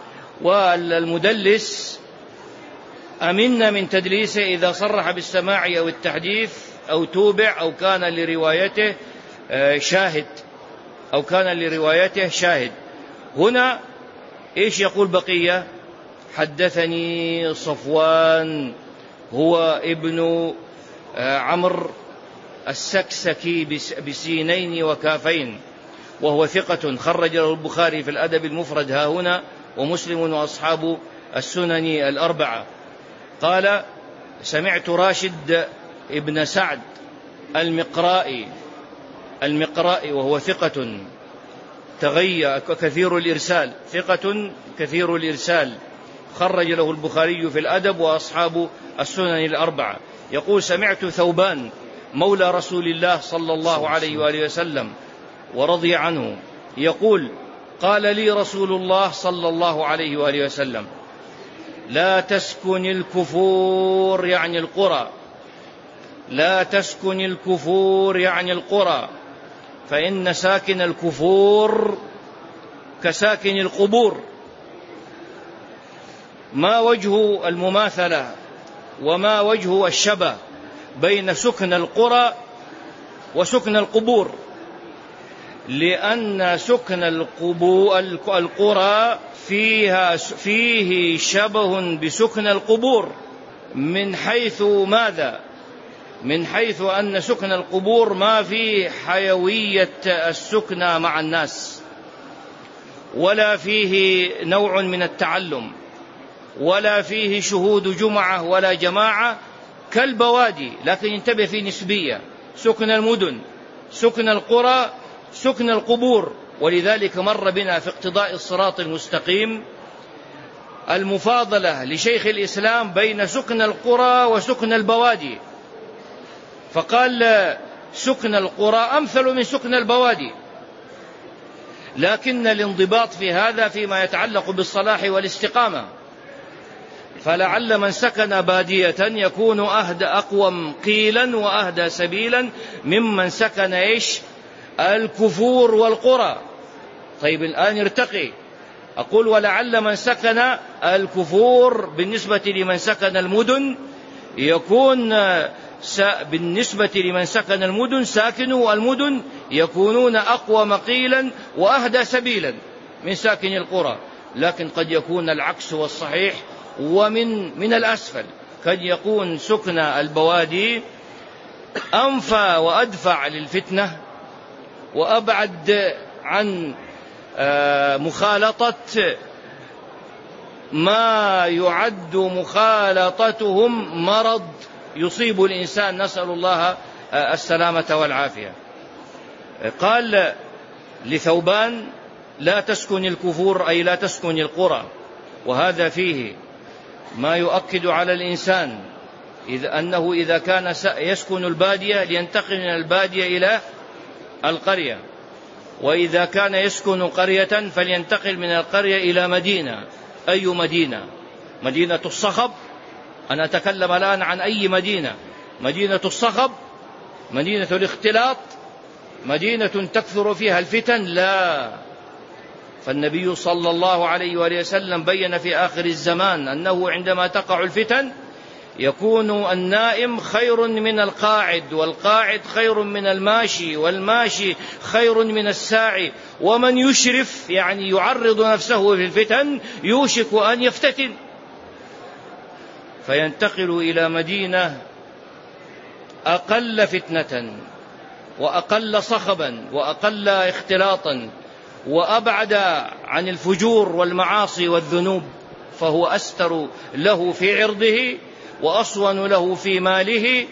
والمدلس أمن من تدليسه إذا صرح بالسماع أو التحديث أو توبع أو كان لروايته شاهد هنا إيش يقول بقية؟ حدثني صفوان هو ابن عمرو السكسكي بسينين وكافين، وهو ثقة خرج له البخاري في الأدب المفرد ها هنا ومسلم وأصحاب السنن الأربعة. قال سمعت راشد ابن سعد المقرائي وهو ثقة كثير الإرسال، ثقة كثير الإرسال خرج له البخاري في الأدب وأصحاب السنن الأربعة. يقول سمعت ثوبان مولى رسول الله صلى الله عليه وآله وسلم ورضي عنه يقول: قال لي رسول الله صلى الله عليه وآله وسلم: لا تسكن الكفور، يعني القرى، لا تسكن الكفور يعني القرى، فإن ساكن الكفور كساكن القبور. ما وجه المماثلة وما وجه الشبه بين سكن القرى وسكن القبور؟ لأن سكن القرى فيه شبه بسكن القبور. من حيث ماذا؟ من حيث أن سكن القبور ما فيه حيوية السكنى مع الناس، ولا فيه نوع من التعلم، ولا فيه شهود جمعة ولا جماعة كالبوادي. لكن انتبه في نسبية: سكن المدن، سكن القرى، سكن القبور. ولذلك مر بنا في اقتضاء الصراط المستقيم المفاضلة لشيخ الإسلام بين سكن القرى وسكن البوادي، فقال: سكن القرى أمثل من سكن البوادي، لكن الانضباط في هذا فيما يتعلق بالصلاح والاستقامة. فلعل من سكن بادية يكون أهدى أقوم قيلا وأهدى سبيلا ممن سكن الكفور والقرى. طيب الآن ارتقي، أقول: ولعل من سكن الكفور بالنسبة لمن سكن المدن يكون بالنسبة لمن سكن المدن ساكنوا المدن يكونون أقوم قيلا وأهدى سبيلا من ساكن القرى. لكن قد يكون العكس والصحيح، ومن الأسفل قد يكون سكن البوادي أنفى وأدفع للفتنة وأبعد عن مخالطة ما يعد مخالطتهم مرض يصيب الإنسان، نسأل الله السلامة والعافية. قال لثوبان: لا تسكن الكفور، أي لا تسكن القرى. وهذا فيه ما يؤكد على الإنسان أنه إذا كان يسكن البادية لينتقل من البادية إلى القرية، وإذا كان يسكن قرية فلينتقل من القرية إلى مدينة. أي مدينة؟ مدينة الصخب؟ أنا أتكلم الآن عن أي مدينة؟ مدينة الصخب؟ مدينة الاختلاط؟ مدينة تكثر فيها الفتن؟ لا. فالنبي صلى الله عليه وآله وسلم بين في آخر الزمان أنه عندما تقع الفتن يكون النائم خير من القاعد، والقاعد خير من الماشي، والماشي خير من الساعي، ومن يشرف يعني يعرض نفسه في الفتن يوشك أن يفتتن، فينتقل إلى مدينة أقل فتنة وأقل صخبا وأقل اختلاطا وأبعد عن الفجور والمعاصي والذنوب، فهو أستر له في عرضه وأصون له في ماله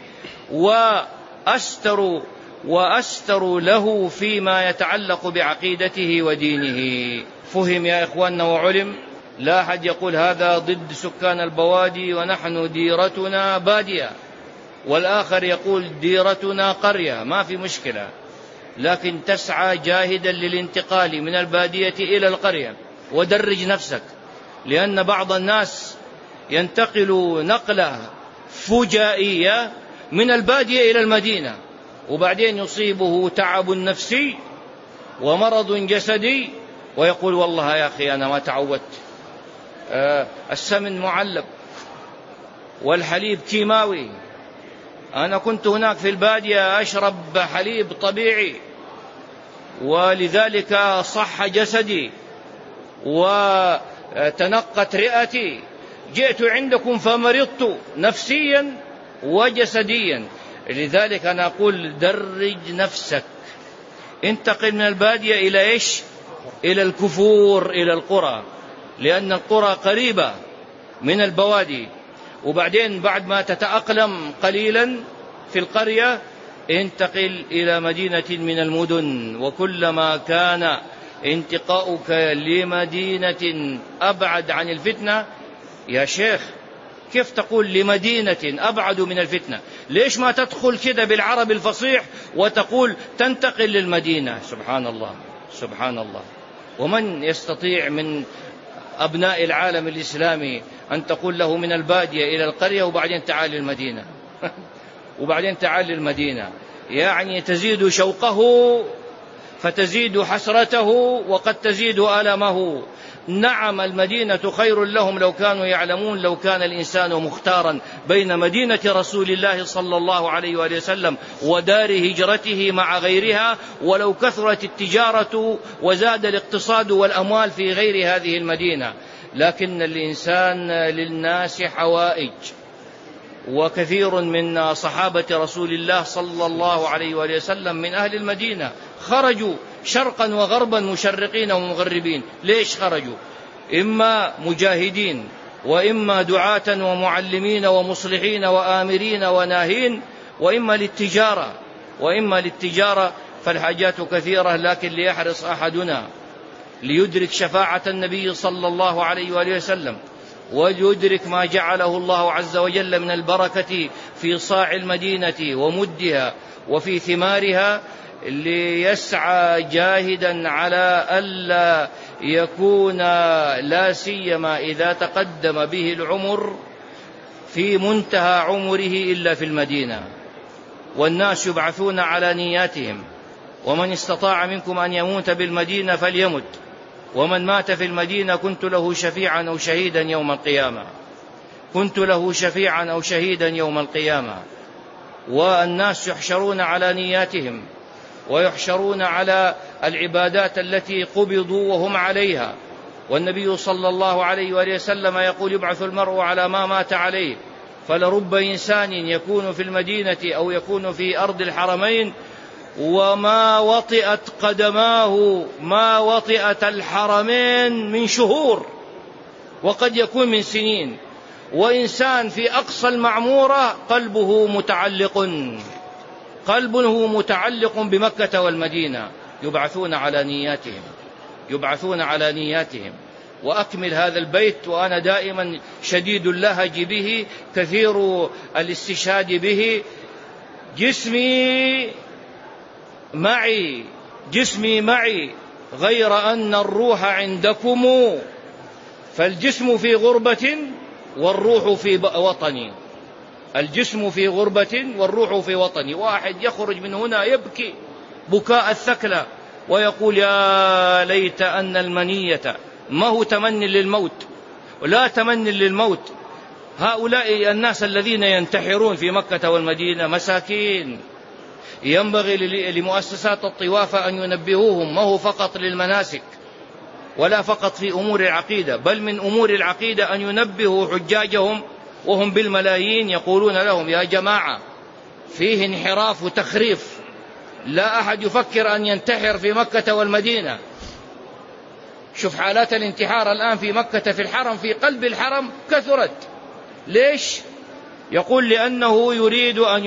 وأستر له فيما يتعلق بعقيدته ودينه. فهم يا إخواننا وعلم؟ لا أحد يقول هذا ضد سكان البوادي ونحن ديرتنا بادية، والآخر يقول ديرتنا قرية، ما في مشكلة، لكن تسعى جاهدا للانتقال من البادية إلى القرية، ودرج نفسك، لأن بعض الناس ينتقل نقلة فجائية من البادية إلى المدينة، وبعدين يصيبه تعب نفسي ومرض جسدي ويقول والله يا أخي أنا ما تعودت، السمن معلب والحليب كيماوي، أنا كنت هناك في البادية أشرب حليب طبيعي ولذلك صح جسدي وتنقت رئتي، جئت عندكم فمرضت نفسيا وجسديا. لذلك أنا أقول درج نفسك، انتقل من البادية إلى إيش؟ إلى الكفور، إلى القرى، لأن القرى قريبة من البوادي، وبعدين بعد ما تتأقلم قليلا في القرية انتقل إلى مدينة من المدن. وكلما كان انتقاؤك لمدينة أبعد عن الفتنة، يا شيخ كيف تقول لمدينة أبعد من الفتنة؟ ليش ما تدخل كده بالعربي الفصيح وتقول تنتقل للمدينة؟ سبحان الله سبحان الله. ومن يستطيع من أبناء العالم الإسلامي أن تقول له من البادية إلى القرية وبعدين تعال للمدينة وبعدين تعال للمدينة؟ يعني تزيد شوقه فتزيد حسرته وقد تزيد ألمه. نعم المدينة خير لهم لو كانوا يعلمون، لو كان الإنسان مختارا بين مدينة رسول الله صلى الله عليه وآله وسلم ودار هجرته مع غيرها، ولو كثرت التجارة وزاد الاقتصاد والأموال في غير هذه المدينة. لكن الإنسان للناس حوائج، وكثير من صحابة رسول الله صلى الله عليه وآله وسلم من أهل المدينة خرجوا شرقا وغربا مشرقين ومغربين. ليش خرجوا؟ إما مجاهدين، وإما دعاة ومعلمين ومصلحين وآمرين وناهين، وإما للتجارة فالحاجات كثيرة. لكن ليحرص أحدنا ليدرك شفاعة النبي صلى الله عليه وآله وسلم، ويدرك ما جعله الله عز وجل من البركة في صاع المدينة ومدها وفي ثمارها، ليسعى جاهدا على ألا يكون لا سيما إذا تقدم به العمر في منتهى عمره إلا في المدينة. والناس يبعثون على نياتهم، ومن استطاع منكم أن يموت بالمدينة فليمت، ومن مات في المدينة كنت له شفيعا أو شهيدا يوم القيامة، كنت له شفيعا أو شهيدا يوم القيامة. والناس يحشرون على نياتهم، ويحشرون على العبادات التي قبضوا وهم عليها. والنبي صلى الله عليه وآله وسلم يقول يبعث المرء على ما مات عليه، فلرب إنسان يكون في المدينة أو يكون في أرض الحرمين وما وطئت قدماه ما وطئت الحرمين من شهور، وقد يكون من سنين. وإنسان في أقصى المعمورة قلبه متعلق بمكة والمدينة. يبعثون على نياتهم. وأكمل هذا البيت وأنا دائما شديد اللهج به، كثير الاستشهاد به. جسمي معي غير أن الروح عندكم، فالجسم في غربة والروح في وطني. الجسم في غربة والروح في وطني. واحد يخرج من هنا يبكي بكاء الثكلى ويقول يا ليت أن المنية، ما هو تمني للموت، ولا تمني للموت. هؤلاء الناس الذين ينتحرون في مكة والمدينة مساكين، ينبغي لمؤسسات الطوافة أن ينبهوهم، ما هو فقط للمناسك ولا فقط في أمور العقيدة، بل من أمور العقيدة أن ينبهوا حجاجهم وهم بالملايين، يقولون لهم يا جماعة فيه انحراف وتخريف، لا أحد يفكر أن ينتحر في مكة والمدينة. شوف حالات الانتحار الآن في مكة في الحرم، في قلب الحرم كثرت. ليش؟ يقول لأنه يريد أن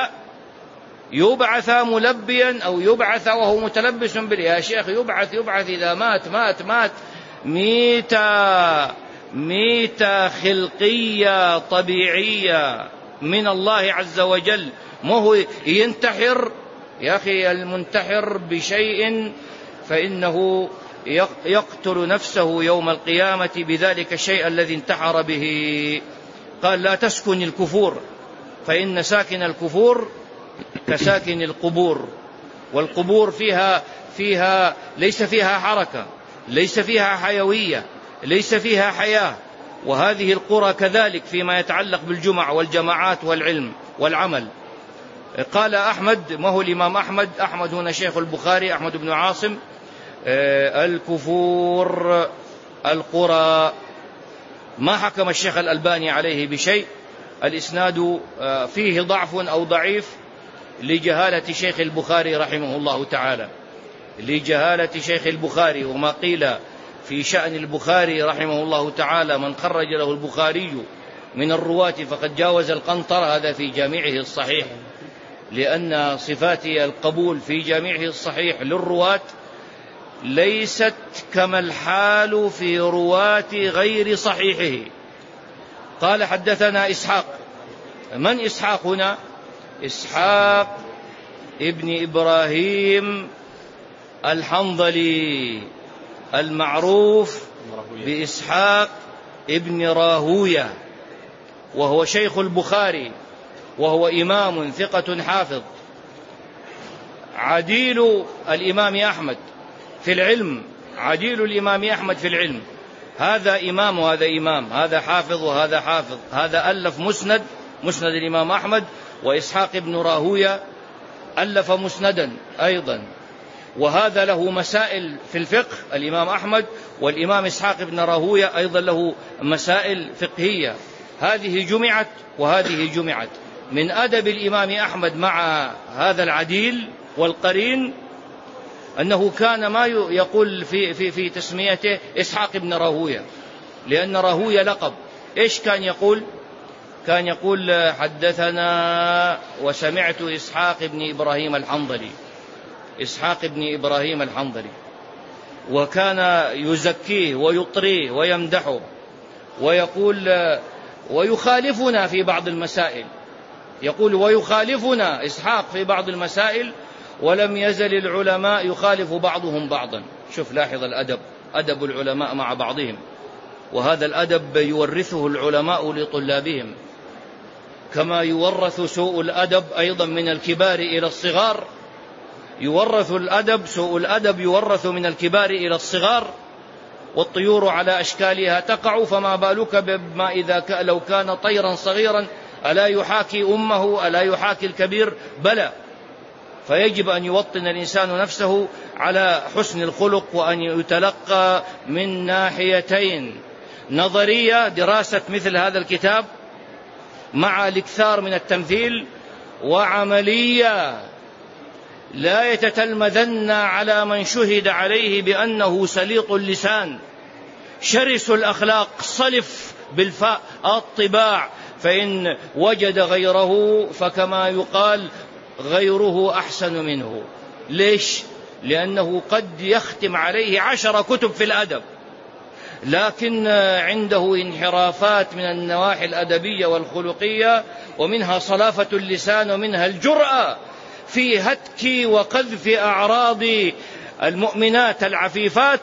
يبعث ملبيا أو يبعث وهو متلبس يا شيخ يبعث إذا مات ميتة خلقية طبيعية من الله عز وجل، ما هو ينتحر. يا أخي المنتحر بشيء فإنه يقتل نفسه يوم القيامة بذلك الشيء الذي انتحر به. قال لا تسكن الكفور، فإن ساكن الكفور كساكن القبور، والقبور فيها ليس فيها حركة، ليس فيها حيوية، ليس فيها حياة. وهذه القرى كذلك فيما يتعلق بالجمع والجماعات والعلم والعمل. قال أحمد، ما هو الإمام أحمد هنا شيخ البخاري أحمد بن عاصم، الكفور القرى. ما حكم الشيخ الألباني عليه بشيء، الإسناد فيه ضعف أو ضعيف لجهالة شيخ البخاري رحمه الله تعالى، لجهالة شيخ البخاري. وما قيل في شأن البخاري رحمه الله تعالى من خرج له البخاري من الرواة فقد جاوز القنطر، هذا في جامعه الصحيح، لأن صفات القبول في جامعه الصحيح للرواة ليست كما الحال في رواة غير صحيحه. قال حدثنا إسحاق. من إسحاق هنا؟ إسحاق ابن إبراهيم الحنظلي المعروف بإسحاق ابن راهوية، وهو شيخ البخاري، وهو إمام ثقة حافظ، عديل الإمام أحمد في العلم، عديل الإمام أحمد في العلم. هذا إمام وهذا إمام، هذا حافظ وهذا حافظ. هذا ألف مسند الإمام أحمد، وإسحاق ابن راهوية ألف مسندا أيضا، وهذا له مسائل في الفقه الإمام أحمد، والإمام إسحاق ابن راهوية أيضا له مسائل فقهية. هذه جمعت وهذه جمعت. من أدب الإمام أحمد مع هذا العديل والقرين أنه كان ما يقول في تسميته إسحاق ابن راهوية، لأن راهوية لقب. إيش كان يقول؟ كان يقول حدثنا وسمعت إسحاق ابن إبراهيم الحنظلي، إسحاق ابن إبراهيم الحنظلي. وكان يزكيه ويطريه ويمدحه، ويقول ويخالفنا في بعض المسائل، يقول ويخالفنا إسحاق في بعض المسائل، ولم يزل العلماء يخالف بعضهم بعضا. شوف، لاحظ الأدب، أدب العلماء مع بعضهم، وهذا الأدب يورثه العلماء لطلابهم، كما يورث سوء الأدب أيضا من الكبار إلى الصغار. يورث الأدب، سوء الأدب يورث من الكبار إلى الصغار. والطيور على أشكالها تقع، فما بالك بما إذا لو كان طيرا صغيرا ألا يحاكي أمه، ألا يحاكي الكبير؟ بلى. فيجب أن يوطن الإنسان نفسه على حسن الخلق، وأن يتلقى من ناحيتين: نظرية، دراسة مثل هذا الكتاب مع الاكثار من التمثيل، وعملية، لا يتتلمذن على من شهد عليه بأنه سليط اللسان شرس الأخلاق صلف بالفاء الطباع، فإن وجد غيره فكما يقال غيره أحسن منه. ليش؟ لأنه قد يختم عليه 10 كتب في الأدب، لكن عنده انحرافات من النواحي الأدبية والخلقية، ومنها صلافة اللسان، ومنها الجرأة في هتك وقذف أعراض المؤمنات العفيفات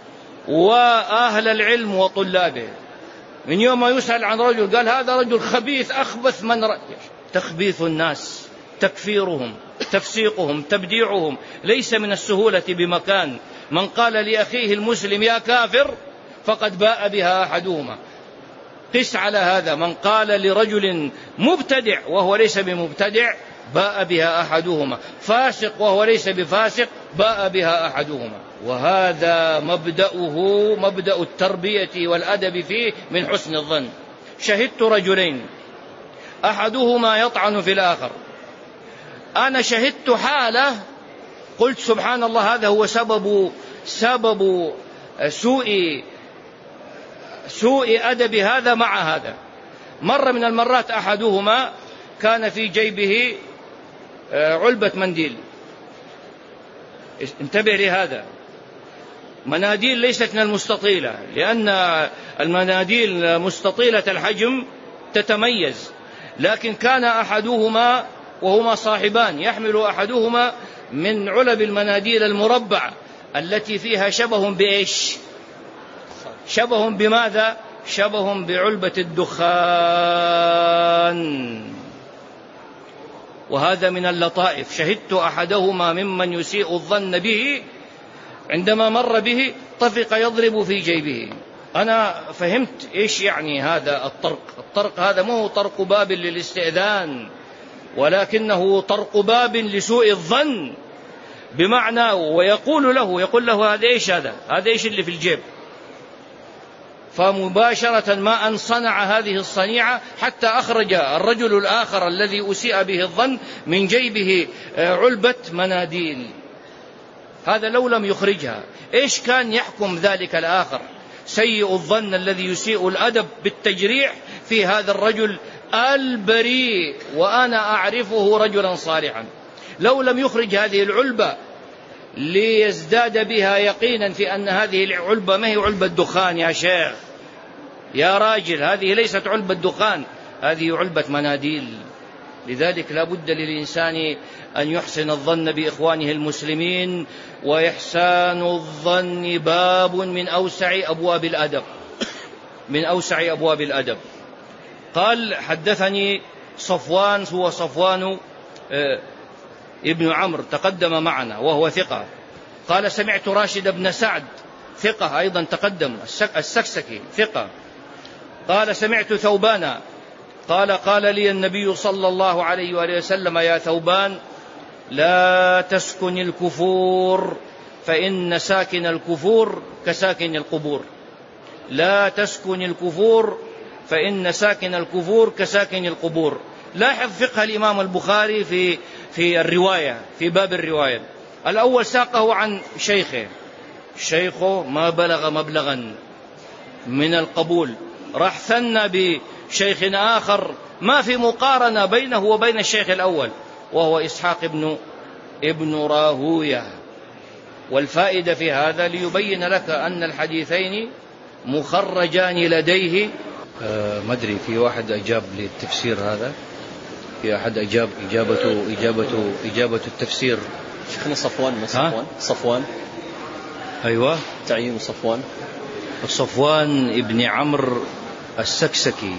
وأهل العلم وطلابه. من يوم ما يسأل عن رجل قال هذا رجل خبيث أخبث من تخبيث الناس، تكفيرهم، تفسيقهم، تبديعهم ليس من السهولة بمكان. من قال لأخيه المسلم يا كافر فقد باء بها أحدهما. قس على هذا: من قال لرجل مبتدع وهو ليس بمبتدع باء بها أحدهما، فاسق وهو ليس بفاسق باء بها أحدهما. وهذا مبدأه، مبدأ التربية والأدب فيه من حسن الظن. شهدت رجلين أحدهما يطعن في الآخر، أنا شهدت حالة قلت سبحان الله، هذا هو سبب سوء أدب هذا مع هذا. مرة من المرات أحدهما كان في جيبه علبة منديل، انتبه لهذا، مناديل ليست من المستطيلة، لأن المناديل مستطيلة الحجم تتميز، لكن كان أحدهما وهما صاحبان يحمل أحدهما من علب المناديل المربع التي فيها شبه بإيش؟ شبه بماذا؟ شبه بعلبة الدخان. وهذا من اللطائف. شهدت أحدهما ممن يسيء الظن به عندما مر به طفق يضرب في جيبه. أنا فهمت إيش يعني هذا الطرق. الطرق هذا مو طرق باب للاستئذان، ولكنه طرق باب لسوء الظن، بمعنى ويقول له هذا إيش، هذا إيش اللي في الجيب. فمباشرة ما أن صنع هذه الصنيعة حتى أخرج الرجل الآخر الذي أسيء به الظن من جيبه علبة مناديل. هذا لو لم يخرجها إيش كان يحكم ذلك الآخر؟ سيء الظن الذي يسيء الأدب بالتجريح في هذا الرجل البريء، وأنا أعرفه رجلا صالحا. لو لم يخرج هذه العلبة ليزداد بها يقينا في أن هذه العلبة ما هي علبة دخان يا شيخ، يا راجل، هذه ليست علبة دخان، هذه علبة مناديل. لذلك لا بد للإنسان أن يحسن الظن بإخوانه المسلمين، وإحسان الظن باب من أوسع أبواب الأدب، من أوسع أبواب الأدب. قال حدثني صفوان، هو صفوان ابن عمرو تقدم معنا وهو ثقة. قال سمعت راشد بن سعد ثقة أيضا تقدم، السكسكي ثقة. قال سمعت ثوبان قال لي النبي صلى الله عليه وآله وسلم يا ثوبان لا تسكن الكفور فإن ساكن الكفور كساكن القبور. لا تسكن الكفور فإن ساكن الكفور كساكن القبور. لاحظ فقه الإمام البخاري في الرواية، في باب الرواية. الأول ساقه عن شيخه ما بلغ مبلغا من القبول، راح ثنى بشيخ آخر ما في مقارنة بينه وبين الشيخ الأول، وهو إسحاق ابن راهوية. والفائدة في هذا ليبين لك أن الحديثين مخرجان لديه. ما أدري في واحد أجاب للتفسير هذا، في أحد أجاب إجابة التفسير. شيخنا صفوان أيوة تعيين صفوان ابن عمرو السكسكي.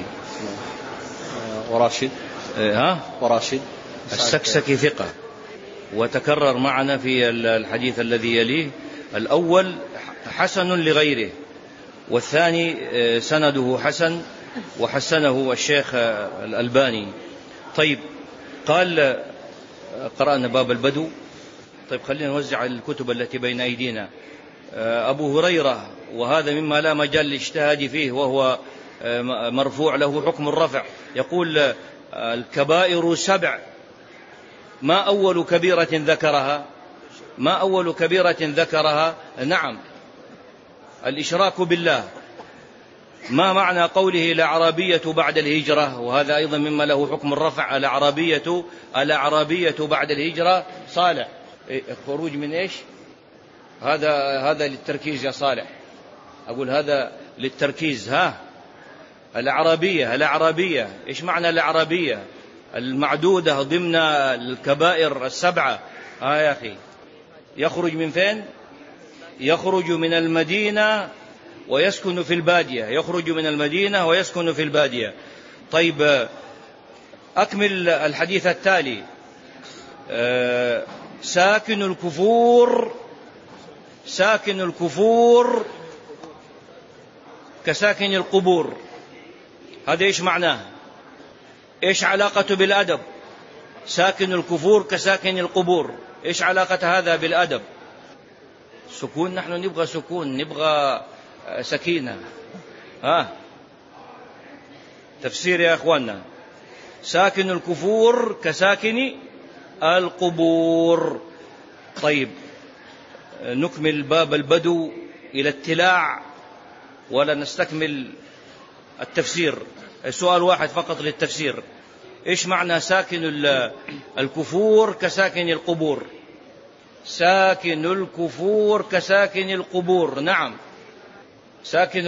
وراشد السكسكي ثقة، وتكرر معنا في الحديث الذي يليه. الأول حسن لغيره، والثاني سنده حسن وحسنه الشيخ الألباني. طيب قال قرأنا باب البدو. طيب خلينا نوزع الكتب التي بين أيدينا. أبو هريرة، وهذا مما لا مجال للاجتهاد فيه، وهو مرفوع له حكم الرفع، يقول الكبائر 7. ما أول كبيرة ذكرها؟ نعم الإشراك بالله. ما معنى قوله الأعرابية بعد الهجرة؟ وهذا أيضا مما له حكم الرفع. الأعرابية بعد الهجرة صالح. خروج من إيش؟ هذا للتركيز يا صالح، أقول هذا للتركيز. الأعرابية إيش معنى الأعرابية؟ المعدودة ضمن الكبائر 7. يا أخي يخرج من فين؟ يخرج من المدينة ويسكن في البادية. طيب أكمل الحديث التالي. ساكن الكفور كساكن القبور. هذا إيش معناه؟ إيش علاقة بالأدب؟ ساكن الكفور كساكن القبور، إيش علاقة هذا بالأدب؟ سكون، نحن نبغى سكون، نبغى سكينة. تفسير يا أخوانا. ساكن الكفور كساكن القبور. طيب نكمل باب البدو إلى التلاع ولا نستكمل التفسير؟ سؤال واحد فقط للتفسير. إيش معنى ساكن الكفور كساكن القبور؟ ساكن الكفور كساكن القبور، نعم. ساكن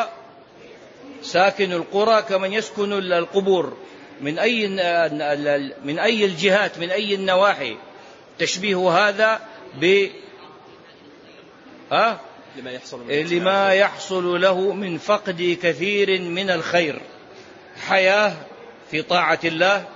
القرى كمن يسكن القبور. من أي الجهات، من أي النواحي؟ تشبيه هذا لما يحصل له من فقد كثير من الخير. حياة في طاعة الله،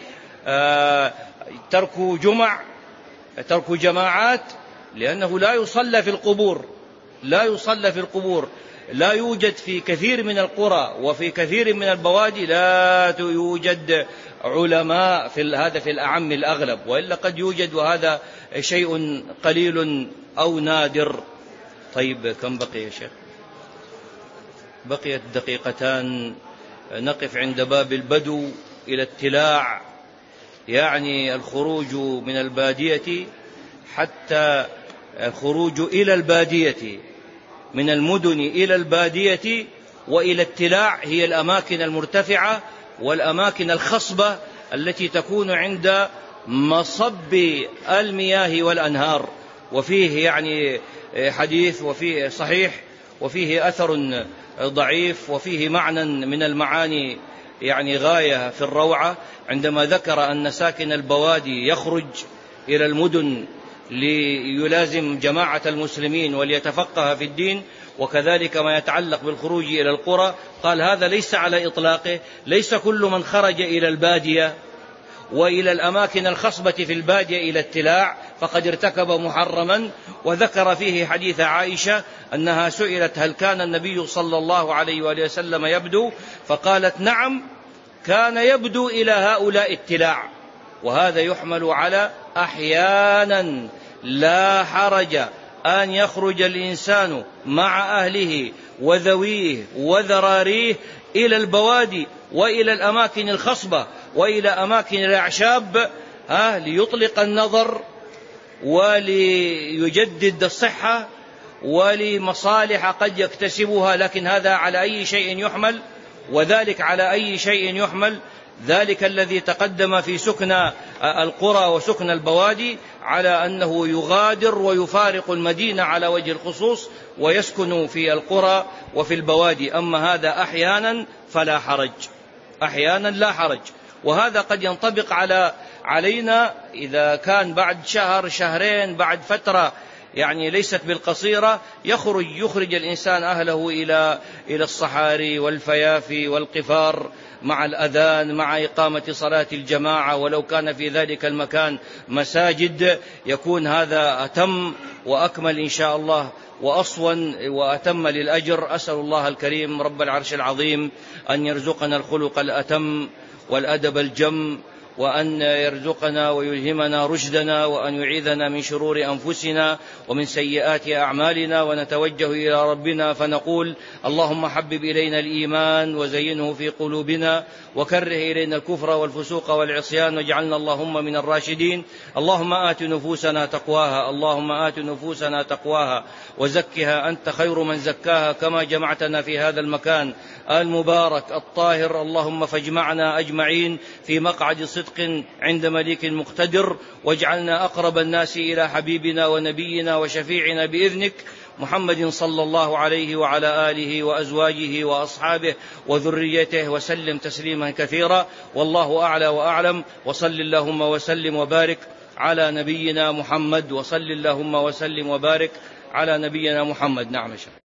ترك جماعات، لأنه لا يصلى في القبور. لا يوجد في كثير من القرى وفي كثير من البوادي لا يوجد علماء هذا في الأعم الأغلب، وإلا قد يوجد، وهذا شيء قليل أو نادر. طيب كم بقي يا شيخ؟ بقيت دقيقتان. نقف عند باب البدو إلى التلاع، يعني الخروج من البادية، حتى الخروج إلى البادية، من المدن إلى البادية وإلى التلاع، هي الأماكن المرتفعة والأماكن الخصبة التي تكون عند مصب المياه والأنهار. وفيه يعني حديث، وفيه صحيح، وفيه أثر ضعيف، وفيه معنى من المعاني يعني غاية في الروعة عندما ذكر أن ساكن البوادي يخرج إلى المدن ليلازم جماعة المسلمين وليتفقه في الدين، وكذلك ما يتعلق بالخروج إلى القرى. قال هذا ليس على إطلاقه، ليس كل من خرج إلى البادية وإلى الأماكن الخصبة في البادية إلى التلاع فقد ارتكب محرما. وذكر فيه حديث عائشة أنها سئلت هل كان النبي صلى الله عليه وآله وسلم يبدو، فقالت نعم كان يبدو إلى هؤلاء التلاع. وهذا يحمل على أحيانا لا حرج أن يخرج الإنسان مع أهله وذويه وذراريه إلى البوادي وإلى الأماكن الخصبة وإلى أماكن الأعشاب ليطلق النظر وليجدد الصحة ولمصالح قد يكتسبها. لكن هذا على أي شيء يحمل؟ وذلك على أي شيء يحمل؟ ذلك الذي تقدم في سكن القرى وسكن البوادي على أنه يغادر ويفارق المدينة على وجه الخصوص ويسكن في القرى وفي البوادي. أما هذا أحيانا فلا حرج، أحيانا لا حرج. وهذا قد ينطبق علينا إذا كان بعد شهر شهرين بعد فترة يعني ليست بالقصيرة يخرج الإنسان أهله إلى الصحاري والفيافي والقفار مع الأذان مع إقامة صلاة الجماعة، ولو كان في ذلك المكان مساجد يكون هذا أتم وأكمل إن شاء الله وأصون وأتم للأجر. أسأل الله الكريم رب العرش العظيم أن يرزقنا الخلق الأتم والأدب الجم، وأن يرزقنا ويلهمنا رشدنا، وأن يعيذنا من شرور أنفسنا ومن سيئات أعمالنا. ونتوجه إلى ربنا فنقول اللهم حبب إلينا الإيمان وزينه في قلوبنا وكره إلينا الكفر والفسوق والعصيان واجعلنا اللهم من الراشدين. اللهم آت نفوسنا تقواها، اللهم آت نفوسنا تقواها وزكها أنت خير من زكاها، كما جمعتنا في هذا المكان المبارك الطاهر. اللهم فاجمعنا أجمعين في مقعد صدق عند مليك مقتدر، واجعلنا أقرب الناس إلى حبيبنا ونبينا وشفيعنا بإذنك محمد صلى الله عليه وعلى آله وأزواجه وأصحابه وذريته وسلم تسليما كثيرا. والله أعلى وأعلم. وصل اللهم وسلم وبارك على نبينا محمد، وصل اللهم وسلم وبارك على نبينا محمد. نعم.